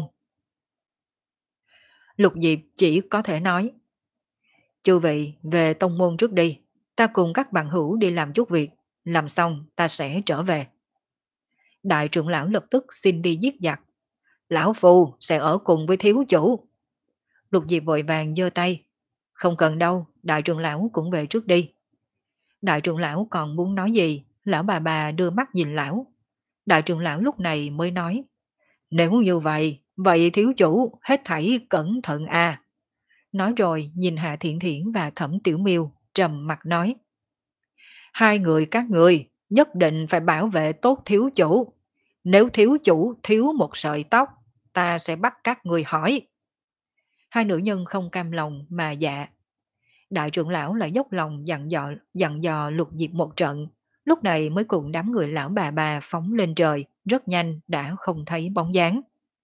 Lục Diệp chỉ có thể nói: Chư vị về tông môn trước đi, ta cùng các bạn hữu đi làm chút việc, làm xong ta sẽ trở về. Đại trưởng lão lập tức xin đi giết giặc. Lão Phu sẽ ở cùng với thiếu chủ. Lục Diệp vội vàng giơ tay: Không cần đâu, đại trưởng lão cũng về trước đi. Đại trưởng lão còn muốn nói gì, lão bà bà đưa mắt nhìn lão. Đại trưởng lão lúc này mới nói: Nếu như vậy, vậy thiếu chủ hết thảy cẩn thận à. Nói rồi nhìn Hạ Thiện Thiển và Thẩm Tiểu Miêu trầm mặt nói: Hai người các người nhất định phải bảo vệ tốt thiếu chủ. Nếu thiếu chủ thiếu một sợi tóc, ta sẽ bắt các người hỏi. Hai nữ nhân không cam lòng mà dạ. Đại trưởng lão lại dốc lòng dặn dò, dặn dò Lục Diệp một trận, lúc này mới cùng đám người lão bà bà phóng lên trời, rất nhanh đã không thấy bóng dáng.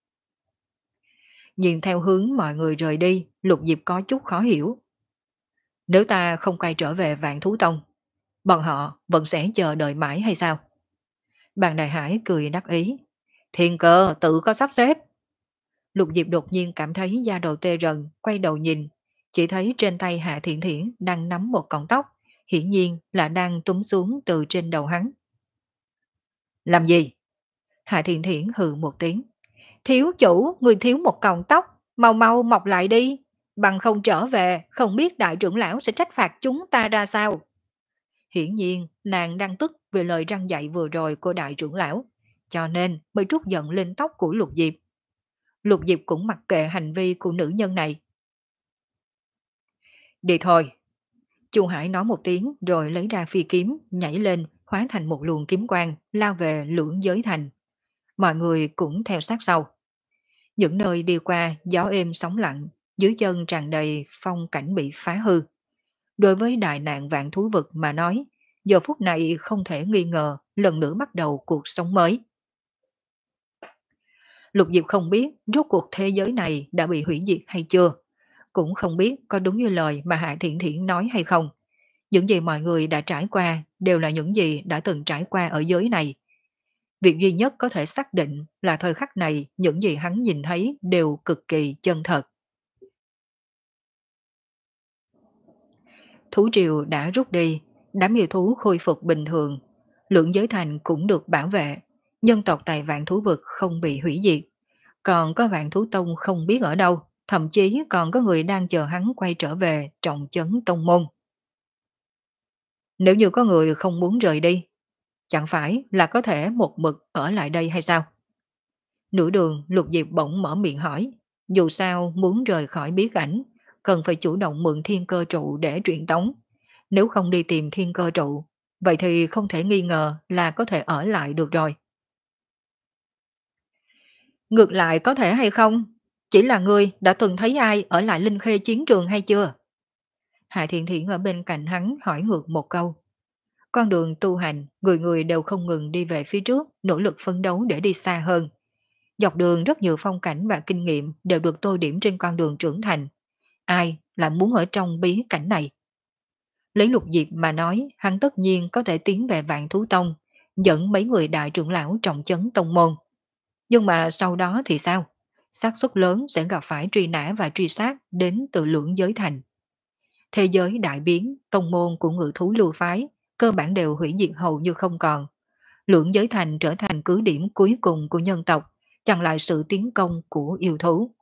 Nhìn theo hướng mọi người rời đi, Lục Diệp có chút khó hiểu. Nếu ta không quay trở về Vạn Thú Tông, bọn họ vẫn sẽ chờ đợi mãi hay sao? Bàn Đại Hải cười đắc ý: Thiên cơ tự có sắp xếp. Lục Diệp đột nhiên cảm thấy da đầu tê rần, quay đầu nhìn, chỉ thấy trên tay Hạ Thiện Thiển đang nắm một cọng tóc, hiển nhiên là đang túm xuống từ trên đầu hắn. Làm gì? Hạ Thiện Thiển hừ một tiếng. Thiếu chủ, người thiếu một cọng tóc, mau mau mọc lại đi. Bằng không trở về, không biết đại trưởng lão sẽ trách phạt chúng ta ra sao. Hiển nhiên, nàng đang tức về lời răn dạy vừa rồi của đại trưởng lão, cho nên mới trút giận lên tóc của Lục Diệp. Lục Diệp cũng mặc kệ hành vi của nữ nhân này. Đi thôi. Chu Hải nói một tiếng rồi lấy ra phi kiếm, nhảy lên, hóa thành một luồng kiếm quang, lao về lưỡng giới thành. Mọi người cũng theo sát sau. Những nơi đi qua gió êm sóng lặng, dưới chân tràn đầy phong cảnh bị phá hư. Đối với đại nạn vạn thú vực mà nói, giờ phút này không thể nghi ngờ lần nữa bắt đầu cuộc sống mới. Lục Diệp không biết rốt cuộc thế giới này đã bị hủy diệt hay chưa, cũng không biết có đúng như lời mà Hạ Thiện Thiện nói hay không. Những gì mọi người đã trải qua đều là những gì đã từng trải qua ở giới này. Việc duy nhất có thể xác định là thời khắc này những gì hắn nhìn thấy đều cực kỳ chân thật. Thú triều đã rút đi, đám yêu thú khôi phục bình thường, lượng giới thành cũng được bảo vệ, nhân tộc tại vạn thú vực không bị hủy diệt. Còn có vạn thú tông không biết ở đâu, thậm chí còn có người đang chờ hắn quay trở về trọng trấn tông môn. Nếu như có người không muốn rời đi, chẳng phải là có thể một mực ở lại đây hay sao? Nửa đường Lục Diệp bỗng mở miệng hỏi, dù sao muốn rời khỏi bí cảnh, cần phải chủ động mượn thiên cơ trụ để truyền tống. Nếu không đi tìm thiên cơ trụ, vậy thì không thể nghi ngờ là có thể ở lại được rồi. Ngược lại có thể hay không? Chỉ là ngươi đã từng thấy ai ở lại Linh Khê chiến trường hay chưa? Hạ Thiện Thiện ở bên cạnh hắn hỏi ngược một câu. Con đường tu hành, người người đều không ngừng đi về phía trước, nỗ lực phấn đấu để đi xa hơn. Dọc đường rất nhiều phong cảnh và kinh nghiệm đều được tô điểm trên con đường trưởng thành. Ai lại muốn ở trong bí cảnh này? Lấy Lục Diệp mà nói, hắn tất nhiên có thể tiến về Vạn Thú Tông, dẫn mấy người đại trưởng lão trọng chấn tông môn. Nhưng mà sau đó thì sao? Xác suất lớn sẽ gặp phải truy nã và truy sát đến từ lưỡng giới thành. Thế giới đại biến, tông môn của ngự thú lưu phái, cơ bản đều hủy diệt hầu như không còn. Lưỡng giới thành trở thành cứ điểm cuối cùng của nhân tộc, chặn lại sự tiến công của yêu thú.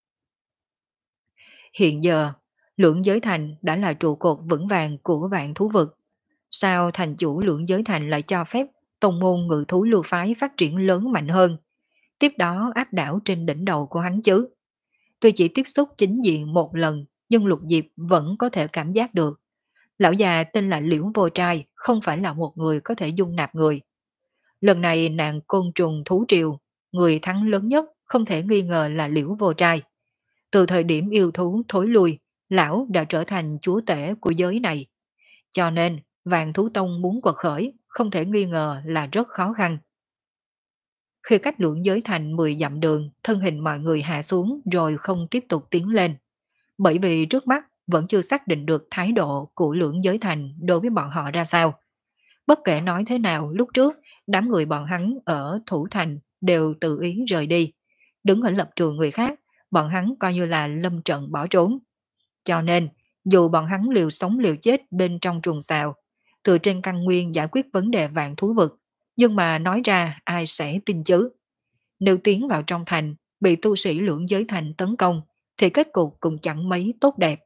Hiện giờ, lưỡng giới thành đã là trụ cột vững vàng của vạn thú vực. Sao thành chủ lưỡng giới thành lại cho phép tông môn ngự thú lưu phái phát triển lớn mạnh hơn, tiếp đó áp đảo trên đỉnh đầu của hắn chứ? Tuy chỉ tiếp xúc chính diện một lần, nhưng Lục Diệp vẫn có thể cảm giác được. Lão già tên là Liễu Vô Trai, không phải là một người có thể dung nạp người. Lần này nạn côn trùng thú triều, người thắng lớn nhất không thể nghi ngờ là Liễu Vô Trai. Từ thời điểm yêu thú thối lui, lão đã trở thành chúa tể của giới này. Cho nên, Vạn Thú Tông muốn quật khởi, không thể nghi ngờ là rất khó khăn. Khi cách lưỡng giới thành mười dặm đường, thân hình mọi người hạ xuống rồi không tiếp tục tiến lên. Bởi vì trước mắt vẫn chưa xác định được thái độ của lưỡng giới thành đối với bọn họ ra sao. Bất kể nói thế nào lúc trước, đám người bọn hắn ở Thủ Thành đều tự ý rời đi. Đứng ở lập trường người khác, bọn hắn coi như là lâm trận bỏ trốn. Cho nên, dù bọn hắn liều sống liều chết bên trong trùng xào, từ trên căn nguyên giải quyết vấn đề vạn thú vực, nhưng mà nói ra ai sẽ tin chứ? Nếu tiến vào trong thành, bị tu sĩ lưỡng giới thành tấn công, thì kết cục cũng chẳng mấy tốt đẹp.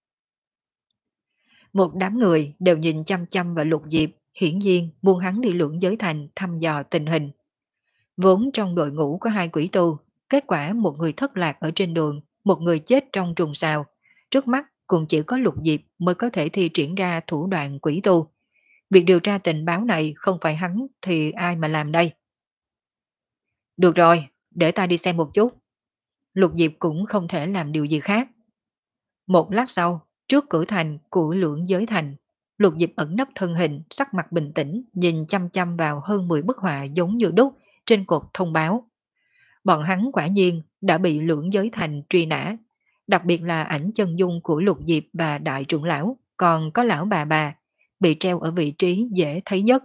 Một đám người đều nhìn chăm chăm vào Lục Diệp, hiển nhiên muốn hắn đi lưỡng giới thành thăm dò tình hình. Vốn trong đội ngũ có hai quỷ tu, kết quả một người thất lạc ở trên đường, một người chết trong trùng xào. Trước mắt cũng chỉ có Lục Diệp mới có thể thi triển ra thủ đoạn quỷ tu. Việc điều tra tình báo này không phải hắn thì ai mà làm đây? Được rồi, để ta đi xem một chút. Lục Diệp cũng không thể làm điều gì khác. Một lát sau, trước cửa thành của lưỡng giới thành, Lục Diệp ẩn nấp thân hình, sắc mặt bình tĩnh, nhìn chăm chăm vào hơn mười bức họa giống như đúc trên cột thông báo. Bọn hắn quả nhiên đã bị lưỡng giới thành truy nã, đặc biệt là ảnh chân dung của Lục Diệp và đại trưởng lão, còn có lão bà bà, bị treo ở vị trí dễ thấy nhất.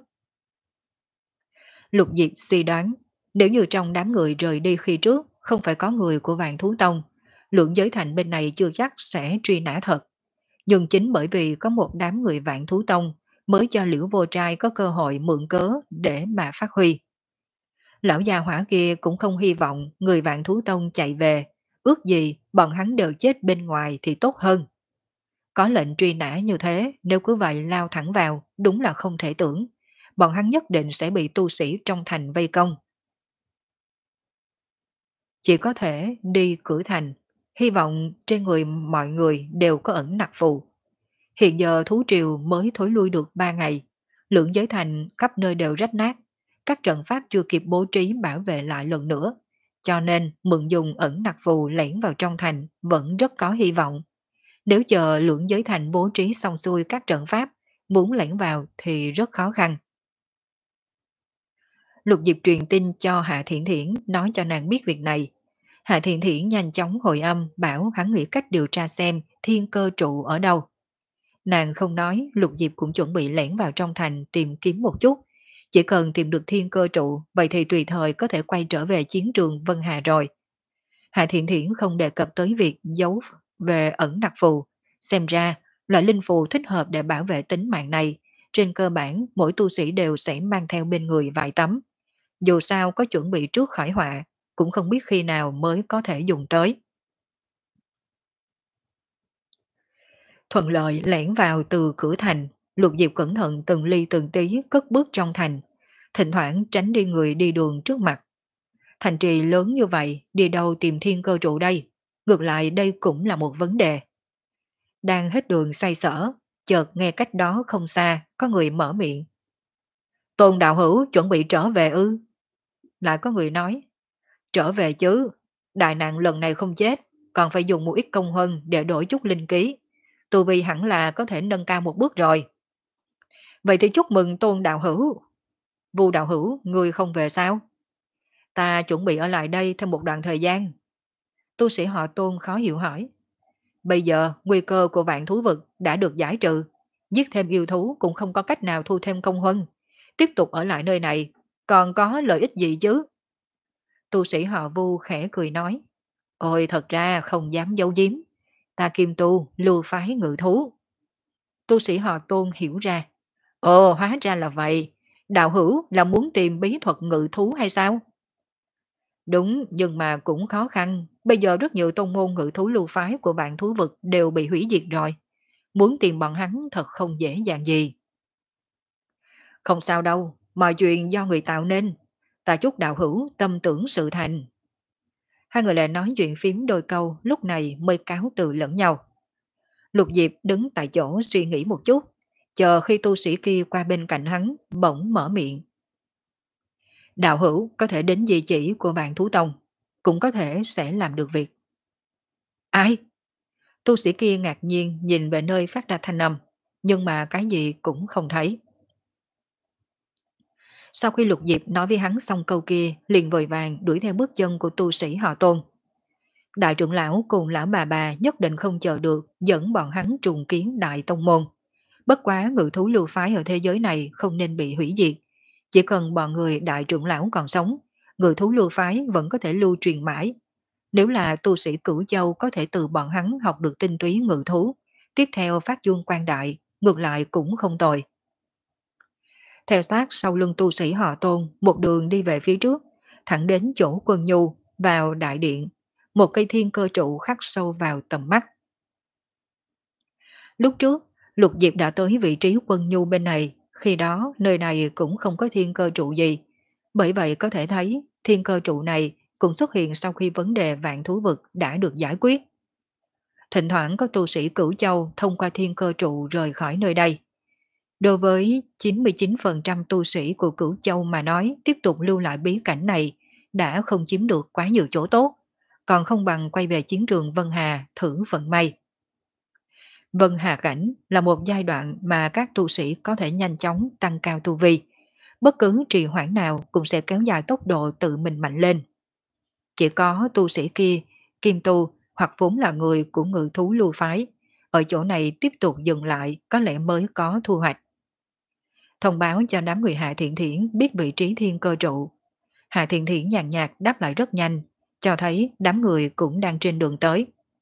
Lục Diệp suy đoán, nếu như trong đám người rời đi khi trước không phải có người của Vạn Thú Tông, Lượng giới thành bên này chưa chắc sẽ truy nã thật. Nhưng chính bởi vì có một đám người Vạn Thú Tông mới cho Liễu Vô Trai có cơ hội mượn cớ để mà phát huy. Lão già hỏa kia cũng không hy vọng người Vạn Thú Tông chạy về, ước gì bọn hắn đều chết bên ngoài thì tốt hơn. Có lệnh truy nã như thế, nếu cứ vậy lao thẳng vào, đúng là không thể tưởng. Bọn hắn nhất định sẽ bị tu sĩ trong thành vây công. Chỉ có thể đi cửa thành, hy vọng trên người mọi người đều có ẩn nặc phù. Hiện giờ thú triều mới thối lui được ba ngày, lượng giới thành khắp nơi đều rách nát, các trận pháp chưa kịp bố trí bảo vệ lại lần nữa, cho nên mượn dùng ẩn nặc phù lẻn vào trong thành vẫn rất có hy vọng. Nếu chờ lượng giới thành bố trí xong xuôi các trận pháp, muốn lẻn vào thì rất khó khăn. Lục Diệp truyền tin cho Hạ Thiển Thiển nói cho nàng biết việc này. Hạ Thiển Thiển nhanh chóng hồi âm bảo hắn nghĩ cách điều tra xem thiên cơ trụ ở đâu. Nàng không nói, Lục Diệp cũng chuẩn bị lẻn vào trong thành tìm kiếm một chút. Chỉ cần tìm được thiên cơ trụ, vậy thì tùy thời có thể quay trở về chiến trường Vân Hà rồi. Hạ Thiển Thiển không đề cập tới việc giấu về ẩn nặc phù. Xem ra, loại linh phù thích hợp để bảo vệ tính mạng này. Trên cơ bản, mỗi tu sĩ đều sẽ mang theo bên người vài tấm. Dù sao có chuẩn bị trước khỏi họa, cũng không biết khi nào mới có thể dùng tới. Thuận lợi lẻn vào từ cửa thành, Lục Diệp cẩn thận từng ly từng tí cất bước trong thành, thỉnh thoảng tránh đi người đi đường trước mặt. Thành trì lớn như vậy, đi đâu tìm thiên cơ trụ đây? Ngược lại đây cũng là một vấn đề. Đang hết đường xoay sở, chợt nghe cách đó không xa, có người mở miệng. Tôn đạo hữu chuẩn bị trở về ư? Lại có người nói, trở về chứ, đại nạn lần này không chết, còn phải dùng một ít công huân để đổi chút linh ký. Tu vi hẳn là có thể nâng cao một bước rồi. Vậy thì chúc mừng Tôn đạo hữu. Vu đạo hữu, người không về sao? Ta chuẩn bị ở lại đây thêm một đoạn thời gian. Tu sĩ họ Tôn khó hiểu hỏi. Bây giờ nguy cơ của vạn thú vực đã được giải trừ, giết thêm yêu thú cũng không có cách nào thu thêm công huân. Tiếp tục ở lại nơi này, còn có lợi ích gì chứ? Tu sĩ họ Vu khẽ cười nói. Ôi thật ra không dám giấu giếm. Ta kim tu, lưu phái ngự thú. Tu sĩ họ Tôn hiểu ra. Ồ hóa ra là vậy. Đạo hữu là muốn tìm bí thuật ngự thú hay sao? Đúng, nhưng mà cũng khó khăn. Bây giờ rất nhiều tôn môn ngự thú lưu phái của vạn thú vực đều bị hủy diệt rồi. Muốn tìm bọn hắn thật không dễ dàng gì. Không sao đâu, mọi chuyện do người tạo nên. Ta chúc đạo hữu tâm tưởng sự thành. Hai người lại nói chuyện phím đôi câu, lúc này mới cáo từ lẫn nhau. Lục Diệp đứng tại chỗ suy nghĩ một chút, chờ khi tu sĩ kia qua bên cạnh hắn, bỗng mở miệng. Đạo hữu có thể đến di chỉ của vạn thú tông, cũng có thể sẽ làm được việc. Ai? Tu sĩ kia ngạc nhiên nhìn về nơi phát ra thanh âm, nhưng mà cái gì cũng không thấy. Sau khi Lục Diệp nói với hắn xong câu kia, liền vội vàng đuổi theo bước chân của tu sĩ họ Tôn. Đại trưởng lão cùng lão bà bà nhất định không chờ được dẫn bọn hắn trùng kiến đại tông môn. Bất quá ngự thú lưu phái ở thế giới này không nên bị hủy diệt. Chỉ cần bọn người đại trưởng lão còn sống, ngự thú lưu phái vẫn có thể lưu truyền mãi. Nếu là tu sĩ Cửu Châu có thể từ bọn hắn học được tinh túy ngự thú, tiếp theo phát dương quan đại, ngược lại cũng không tồi. Theo sát sau lưng tu sĩ họ Tôn, một đường đi về phía trước, thẳng đến chỗ Quân Nhu, vào đại điện, một cây thiên cơ trụ khắc sâu vào tầm mắt. Lúc trước, Lục Diệp đã tới vị trí Quân Nhu bên này, khi đó nơi này cũng không có thiên cơ trụ gì. Bởi vậy có thể thấy thiên cơ trụ này cũng xuất hiện sau khi vấn đề vạn thú vực đã được giải quyết. Thỉnh thoảng có tu sĩ Cửu Châu thông qua thiên cơ trụ rời khỏi nơi đây. Đối với chín mươi chín phần trăm tu sĩ của Cửu Châu mà nói tiếp tục lưu lại bí cảnh này đã không chiếm được quá nhiều chỗ tốt, còn không bằng quay về chiến trường Vân Hà thử vận may. Vân Hà cảnh là một giai đoạn mà các tu sĩ có thể nhanh chóng tăng cao tu vi. Bất cứ trì hoãn nào cũng sẽ kéo dài tốc độ tự mình mạnh lên. Chỉ có tu sĩ kia, kim tu hoặc vốn là người của ngự thú lưu phái, ở chỗ này tiếp tục dừng lại có lẽ mới có thu hoạch. Thông báo cho đám người Hạ Thiện Thiển biết vị trí thiên cơ trụ. Hạ Thiện Thiển nhàn nhạt đáp lại rất nhanh, cho thấy đám người cũng đang trên đường tới.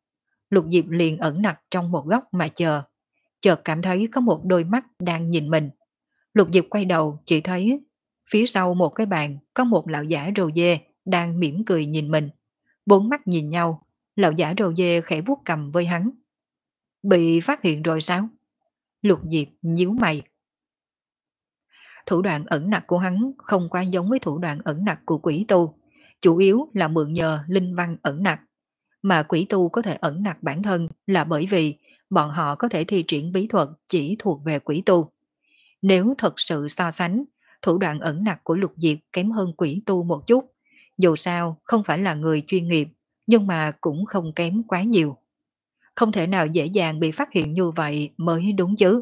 Lục Diệp liền ẩn nặc trong một góc mà chờ, chợt cảm thấy có một đôi mắt đang nhìn mình. Lục Diệp quay đầu chỉ thấy phía sau một cái bàn có một lão giả râu dê đang mỉm cười nhìn mình. Bốn mắt nhìn nhau, lão giả râu dê khẽ vuốt cầm với hắn. Bị phát hiện rồi sao? Lục Diệp nhíu mày. Thủ đoạn ẩn nặc của hắn không quá giống với thủ đoạn ẩn nặc của quỷ tu, chủ yếu là mượn nhờ linh văn ẩn nặc. Mà quỷ tu có thể ẩn nặc bản thân là bởi vì bọn họ có thể thi triển bí thuật chỉ thuộc về quỷ tu. Nếu thật sự so sánh, thủ đoạn ẩn nặc của Lục Diệp kém hơn quỷ tu một chút. Dù sao không phải là người chuyên nghiệp, nhưng mà cũng không kém quá nhiều. Không thể nào dễ dàng bị phát hiện như vậy mới đúng chứ.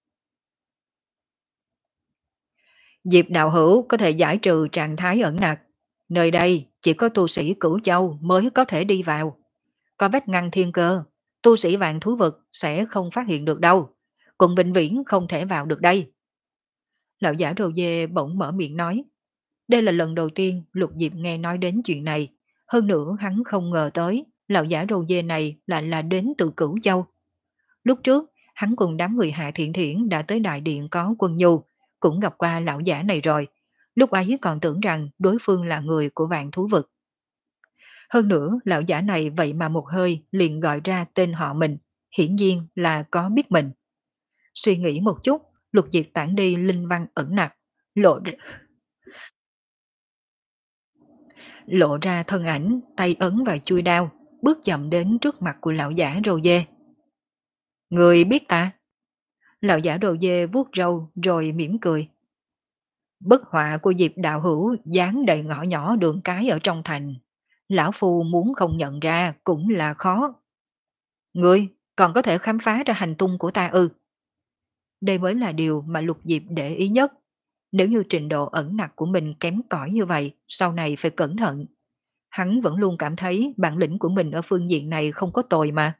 Diệp đạo hữu có thể giải trừ trạng thái ẩn nặc. Nơi đây chỉ có tu sĩ Cửu Châu mới có thể đi vào. Có vách ngăn thiên cơ, tu sĩ vạn thú vực sẽ không phát hiện được đâu. Cùng vĩnh viễn không thể vào được đây. Lão giả râu dê bỗng mở miệng nói. Đây là lần đầu tiên Lục Diệp nghe nói đến chuyện này. Hơn nữa hắn không ngờ tới lão giả râu dê này lại là đến từ Cửu Châu. Lúc trước, hắn cùng đám người Hạ Thiện Thiển đã tới đại điện có Quân Nhu, cũng gặp qua lão giả này rồi. Lúc ấy còn tưởng rằng đối phương là người của vạn thú vực. Hơn nữa, lão giả này vậy mà một hơi liền gọi ra tên họ mình, hiển nhiên là có biết mình. Suy nghĩ một chút, Lục Diệp tản đi linh văn ẩn nặc, lộ lộ ra thân ảnh, tay ấn vào chui đao, bước chậm đến trước mặt của lão giả râu dê. Người biết ta? Lão giả râu dê vuốt râu rồi mỉm cười. Bức họa của Diệp đạo hữu dán đầy ngõ nhỏ đường cái ở trong thành. Lão Phu muốn không nhận ra cũng là khó. Ngươi còn có thể khám phá ra hành tung của ta ư? Đây mới là điều mà Lục Diệp để ý nhất. Nếu như trình độ ẩn nặc của mình kém cỏi như vậy, sau này phải cẩn thận. Hắn vẫn luôn cảm thấy bản lĩnh của mình ở phương diện này không có tồi mà.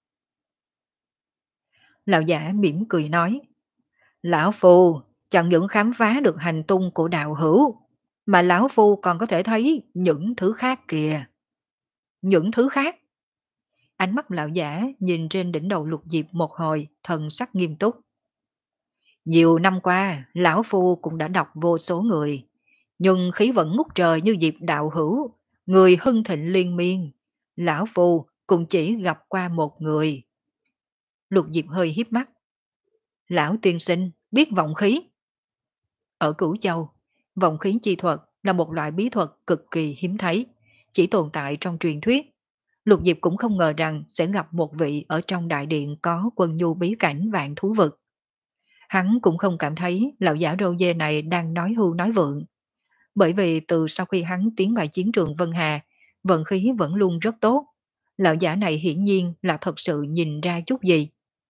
Lão giả mỉm cười nói. Lão Phu chẳng những khám phá được hành tung của đạo hữu, mà Lão Phu còn có thể thấy những thứ khác kìa. Những thứ khác? Ánh mắt lão giả nhìn trên đỉnh đầu Lục Diệp một hồi, thần sắc nghiêm túc. Nhiều năm qua, Lão Phu cũng đã đọc vô số người, nhưng khí vận ngút trời như Diệp đạo hữu, người hưng thịnh liên miên. Lão Phu cũng chỉ gặp qua một người. Lục Diệp hơi hiếp mắt. Lão tiên sinh biết vọng khí. Ở Cửu Châu, vọng khí chi thuật là một loại bí thuật cực kỳ hiếm thấy, chỉ tồn tại trong truyền thuyết. Lục Diệp cũng không ngờ rằng sẽ gặp một vị ở trong đại điện có Quân Nhu bí cảnh vạn thú vực. Hắn cũng không cảm thấy lão giả râu dê này đang nói hưu nói vượng. Bởi vì từ sau khi hắn tiến vào chiến trường Vân Hà, vận khí vẫn luôn rất tốt. Lão giả này hiển nhiên là thật sự nhìn ra chút gì.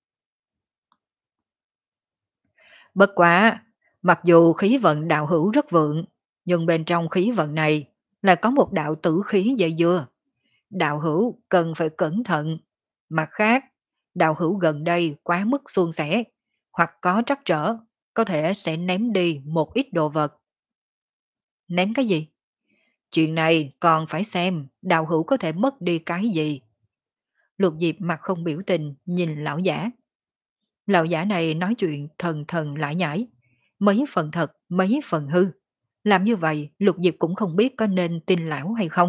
Bất quá, mặc dù khí vận đạo hữu rất vượng, nhưng bên trong khí vận này là có một đạo tử khí dây dưa. Đạo hữu cần phải cẩn thận. Mặt khác, đạo hữu gần đây quá mức suôn sẻ, hoặc có trắc trở, có thể sẽ ném đi một ít đồ vật. Ném cái gì? Chuyện này còn phải xem đạo hữu có thể mất đi cái gì. Lục Diệp mặt không biểu tình nhìn lão giả. Lão giả này nói chuyện thần thần lải nhải, mấy phần thật, mấy phần hư. Làm như vậy, Lục Diệp cũng không biết có nên tin lão hay không.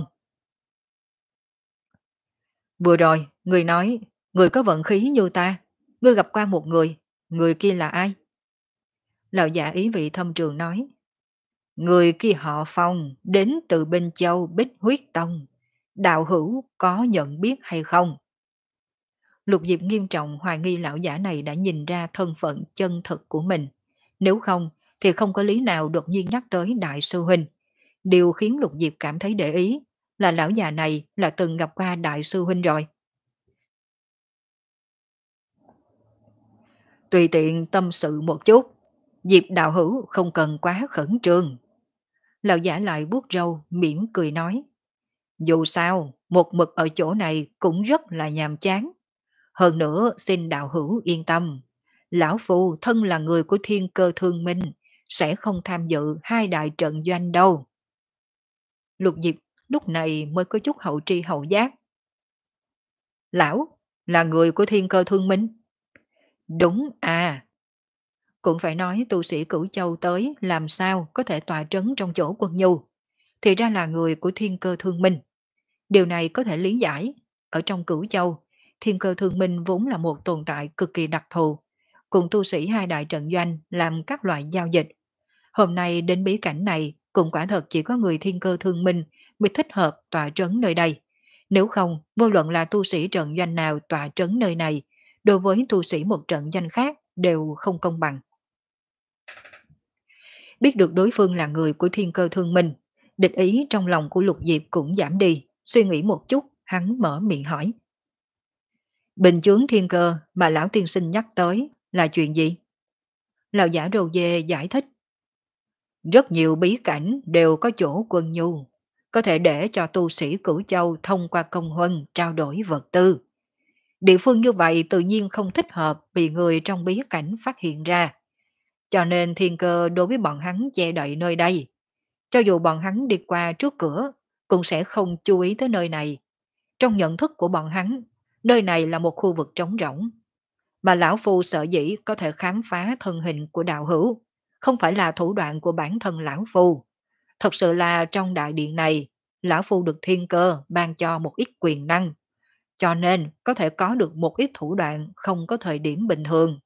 Vừa rồi, người nói, người có vận khí như ta. Ngươi gặp qua một người, người kia là ai? Lão giả ý vị thâm trường nói. Người kia họ Phong, đến từ bên châu Bích Huyết Tông. Đạo hữu có nhận biết hay không? Lục Diệp nghiêm trọng hoài nghi lão giả này đã nhìn ra thân phận chân thực của mình. Nếu không, thì không có lý nào đột nhiên nhắc tới Đại sư Huynh. Điều khiến Lục Diệp cảm thấy để ý là lão già này là từng gặp qua Đại sư Huynh rồi. Tùy tiện tâm sự một chút, Diệp đạo hữu không cần quá khẩn trương. Lão giả lại vuốt râu, mỉm cười nói. Dù sao, một mực ở chỗ này cũng rất là nhàm chán. Hơn nữa xin đạo hữu yên tâm. Lão Phu thân là người của Thiên Cơ Thương Minh, sẽ không tham dự hai đại trận doanh đâu. Lục Diệp lúc này mới có chút hậu tri hậu giác. Lão, Là người của Thiên Cơ Thương Minh? Đúng à, cũng phải nói tu sĩ Cửu Châu tới làm sao có thể tọa trấn trong chỗ Quân Nhu. Thì ra là người của Thiên Cơ Thương Minh. Điều này có thể lý giải. Ở trong Cửu Châu, Thiên Cơ Thương Minh vốn là một tồn tại cực kỳ đặc thù, cùng tu sĩ hai đại trận doanh làm các loại giao dịch. Hôm nay đến bí cảnh này, cũng quả thật chỉ có người Thiên Cơ Thương Minh mới thích hợp tọa trấn nơi đây. Nếu không, vô luận là tu sĩ trận doanh nào tọa trấn nơi này, đối với tu sĩ một trận doanh khác đều không công bằng. Biết được đối phương là người của Thiên Cơ Thương Minh, địch ý trong lòng của Lục Diệp cũng giảm đi, suy nghĩ một chút, hắn mở miệng hỏi. Bình chướng thiên cơ mà lão tiên sinh nhắc tới là chuyện gì? Lão giả Râu Dê giải thích. Rất nhiều bí cảnh đều có chỗ Quân Nhu, có thể để cho tu sĩ Cửu Châu thông qua công huân trao đổi vật tư. Địa phương như vậy tự nhiên không thích hợp bị người trong bí cảnh phát hiện ra. Cho nên thiên cơ đối với bọn hắn che đậy nơi đây. Cho dù bọn hắn đi qua trước cửa, cũng sẽ không chú ý tới nơi này. Trong nhận thức của bọn hắn, nơi này là một khu vực trống rỗng. Mà lão phu sợ dĩ có thể khám phá thân hình của đạo hữu, không phải là thủ đoạn của bản thân lão phu. Thật sự là trong đại điện này, lão phu được thiên cơ ban cho một ít quyền năng, cho nên có thể có được một ít thủ đoạn không có thời điểm bình thường.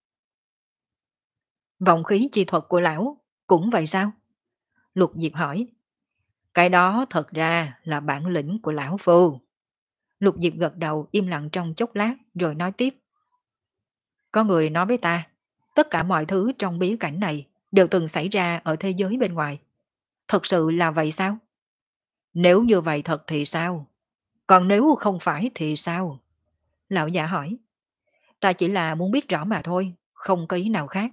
Vọng khí chi thuật của lão cũng vậy sao? Lục Diệp hỏi. Cái đó thật ra là bản lĩnh của lão phu. Lục Diệp gật đầu im lặng trong chốc lát rồi nói tiếp. Có người nói với ta, tất cả mọi thứ trong bí cảnh này đều từng xảy ra ở thế giới bên ngoài. Thật sự là vậy sao? Nếu như vậy thật thì sao? Còn nếu không phải thì sao? Lão giả hỏi. Ta chỉ là muốn biết rõ mà thôi, không có ý nào khác.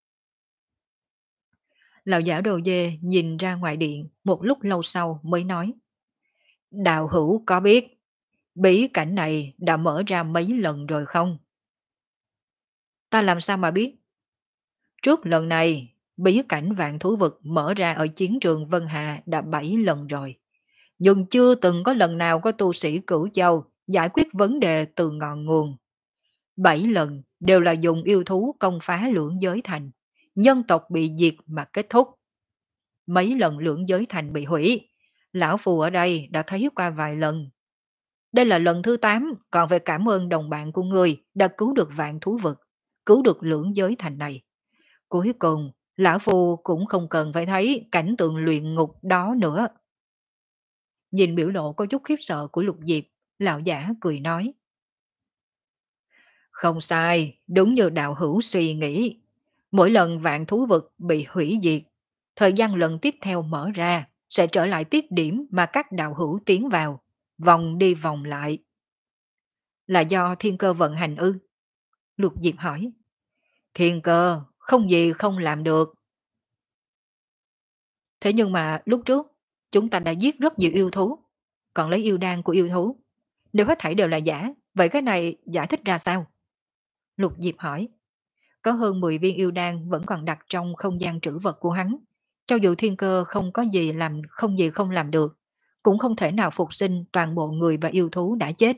Lão giả Đồ Dê nhìn ra ngoài điện một lúc lâu sau mới nói. Đạo hữu có biết bí cảnh này đã mở ra mấy lần rồi không? Ta làm sao mà biết? Trước lần này, bí cảnh vạn thú vực mở ra ở chiến trường Vân Hà đã bảy lần rồi. Nhưng chưa từng có lần nào có tu sĩ Cửu Châu giải quyết vấn đề từ ngọn nguồn. Bảy lần đều là dùng yêu thú công phá lưỡng giới thành. Nhân tộc bị diệt mà kết thúc. Mấy lần lưỡng giới thành bị hủy, lão phù ở đây đã thấy qua vài lần. Đây là lần thứ tám, còn phải cảm ơn đồng bạn của người đã cứu được vạn thú vực, cứu được lưỡng giới thành này. Cuối cùng, lão phu cũng không cần phải thấy cảnh tượng luyện ngục đó nữa. Nhìn biểu lộ có chút khiếp sợ của Lục Diệp, lão giả cười nói. Không sai, đúng như đạo hữu suy nghĩ. Mỗi lần vạn thú vực bị hủy diệt, thời gian lần tiếp theo mở ra sẽ trở lại tiết điểm mà các đạo hữu tiến vào, vòng đi vòng lại. Là do thiên cơ vận hành ư? Lục Diệp hỏi. Thiên cơ, không gì không làm được. Thế nhưng mà lúc trước, chúng ta đã giết rất nhiều yêu thú, còn lấy yêu đan của yêu thú. Nếu hết thảy đều là giả, vậy cái này giải thích ra sao? Lục Diệp hỏi. Có hơn mười viên yêu đan vẫn còn đặt trong không gian trữ vật của hắn. Cho dù thiên cơ không có gì làm, không gì không làm được, cũng không thể nào phục sinh toàn bộ người và yêu thú đã chết.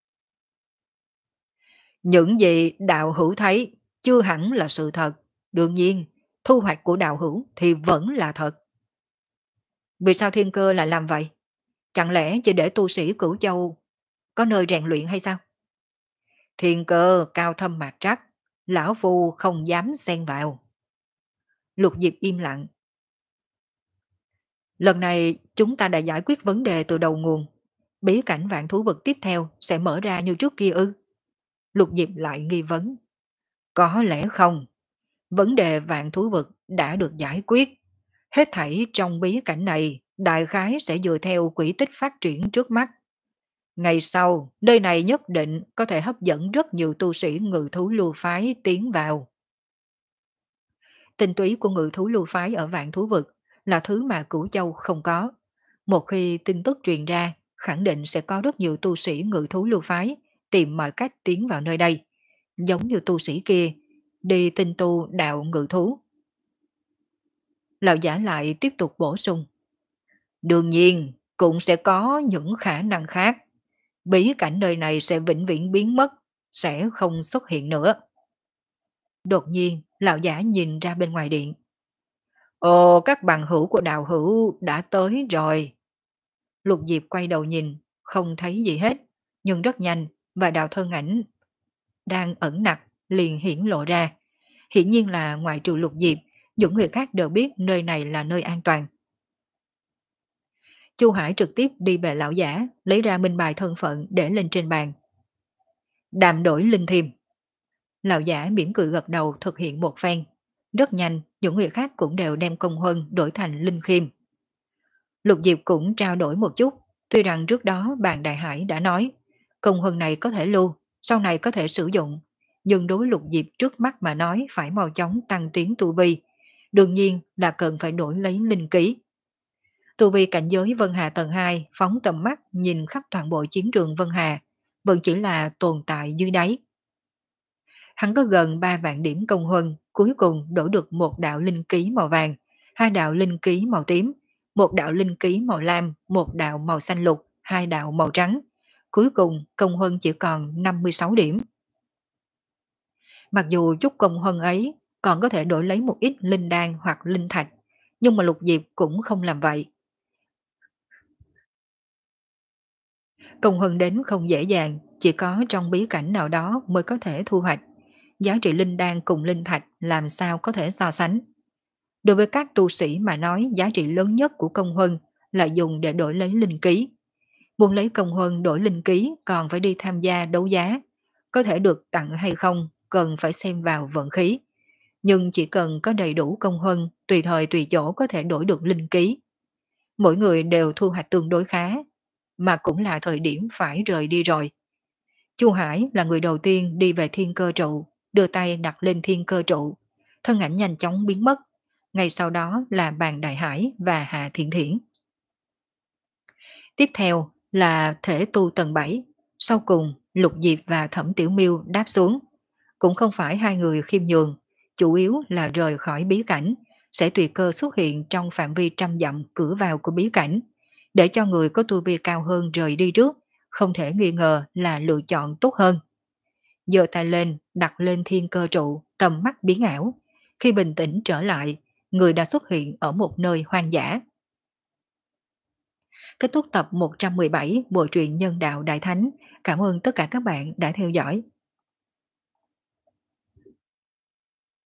Những gì đạo hữu thấy chưa hẳn là sự thật. Đương nhiên, thu hoạch của đạo hữu thì vẫn là thật. Vì sao thiên cơ lại làm vậy? Chẳng lẽ chỉ để tu sĩ Cửu Châu có nơi rèn luyện hay sao? Thiên cơ cao thâm mạc trắc, lão phu không dám xen vào. Lục Diệp im lặng. Lần này chúng ta đã giải quyết vấn đề từ đầu nguồn. Bí cảnh vạn thú vực tiếp theo sẽ mở ra như trước kia ư? Lục Diệp lại nghi vấn. Có lẽ không. Vấn đề vạn thú vực đã được giải quyết. Hết thảy trong bí cảnh này đại khái sẽ dựa theo quỹ tích phát triển trước mắt. Ngày sau, nơi này nhất định có thể hấp dẫn rất nhiều tu sĩ ngự thú lưu phái tiến vào. Tinh túy của ngự thú lưu phái ở vạn thú vực là thứ mà Cửu Châu không có. Một khi tin tức truyền ra, khẳng định sẽ có rất nhiều tu sĩ ngự thú lưu phái tìm mọi cách tiến vào nơi đây. Giống như tu sĩ kia, đi tinh tu đạo ngự thú. Lão giả lại tiếp tục bổ sung. Đương nhiên, cũng sẽ có những khả năng khác. Bí cảnh nơi này sẽ vĩnh viễn biến mất sẽ không xuất hiện nữa. Đột nhiên, lão giả nhìn ra bên ngoài điện. Ồ, các bằng hữu của đạo hữu đã tới rồi. Lục Diệp quay đầu nhìn, không thấy gì hết, nhưng rất nhanh, và đạo thân ảnh đang ẩn nặc liền hiển lộ ra. Hiển nhiên là ngoại trừ Lục Diệp, những người khác đều biết nơi này là nơi an toàn. Chu Hải trực tiếp đi về lão giả, lấy ra minh bài thân phận để lên trên bàn. Đàm đổi linh thiềm. Lão giả mỉm cười gật đầu thực hiện một phen. Rất nhanh, những người khác cũng đều đem công huân đổi thành linh khiêm. Lục Diệp cũng trao đổi một chút, tuy rằng trước đó bàn Đại Hải đã nói, công huân này có thể lưu, sau này có thể sử dụng, nhưng đối Lục Diệp trước mắt mà nói phải mau chóng tăng tiến tu vi, đương nhiên là cần phải đổi lấy linh ký. Tu vi cảnh giới Vân Hà tầng hai phóng tầm mắt nhìn khắp toàn bộ chiến trường Vân Hà, vẫn chỉ là tồn tại dưới đáy. Hắn có gần ba vạn điểm công huân, cuối cùng đổi được một đạo linh ký màu vàng, hai đạo linh ký màu tím, một đạo linh ký màu lam, một đạo màu xanh lục, hai đạo màu trắng. Cuối cùng công huân chỉ còn năm mươi sáu điểm. Mặc dù chút công huân ấy còn có thể đổi lấy một ít linh đan hoặc linh thạch, nhưng mà Lục Diệp cũng không làm vậy. Công huân đến không dễ dàng, chỉ có trong bí cảnh nào đó mới có thể thu hoạch. Giá trị linh đan cùng linh thạch làm sao có thể so sánh. Đối với các tu sĩ mà nói, giá trị lớn nhất của công huân là dùng để đổi lấy linh ký. Muốn lấy công huân đổi linh ký còn phải đi tham gia đấu giá. Có thể được tặng hay không cần phải xem vào vận khí. Nhưng chỉ cần có đầy đủ công huân, tùy thời tùy chỗ có thể đổi được linh ký. Mỗi người đều thu hoạch tương đối khá, mà cũng là thời điểm phải rời đi rồi. Chu Hải là người đầu tiên đi về thiên cơ trụ, đưa tay đặt lên thiên cơ trụ. Thân ảnh nhanh chóng biến mất. Ngay sau đó là bàn Đại Hải và Hạ Thiện Thiển. Tiếp theo là thể tu tầng bảy. Sau cùng, Lục Diệp và Thẩm Tiểu Miêu đáp xuống. Cũng không phải hai người khiêm nhường, chủ yếu là rời khỏi bí cảnh, sẽ tùy cơ xuất hiện trong phạm vi trăm dặm cửa vào của bí cảnh, để cho người có tu vi cao hơn rời đi trước, không thể nghi ngờ là lựa chọn tốt hơn. Giơ tay lên, đặt lên thiên cơ trụ, tầm mắt biến ảo. Khi bình tĩnh trở lại, người đã xuất hiện ở một nơi hoang dã. Kết thúc tập một trăm mười bảy bộ truyện Nhân đạo Đại Thánh. Cảm ơn tất cả các bạn đã theo dõi.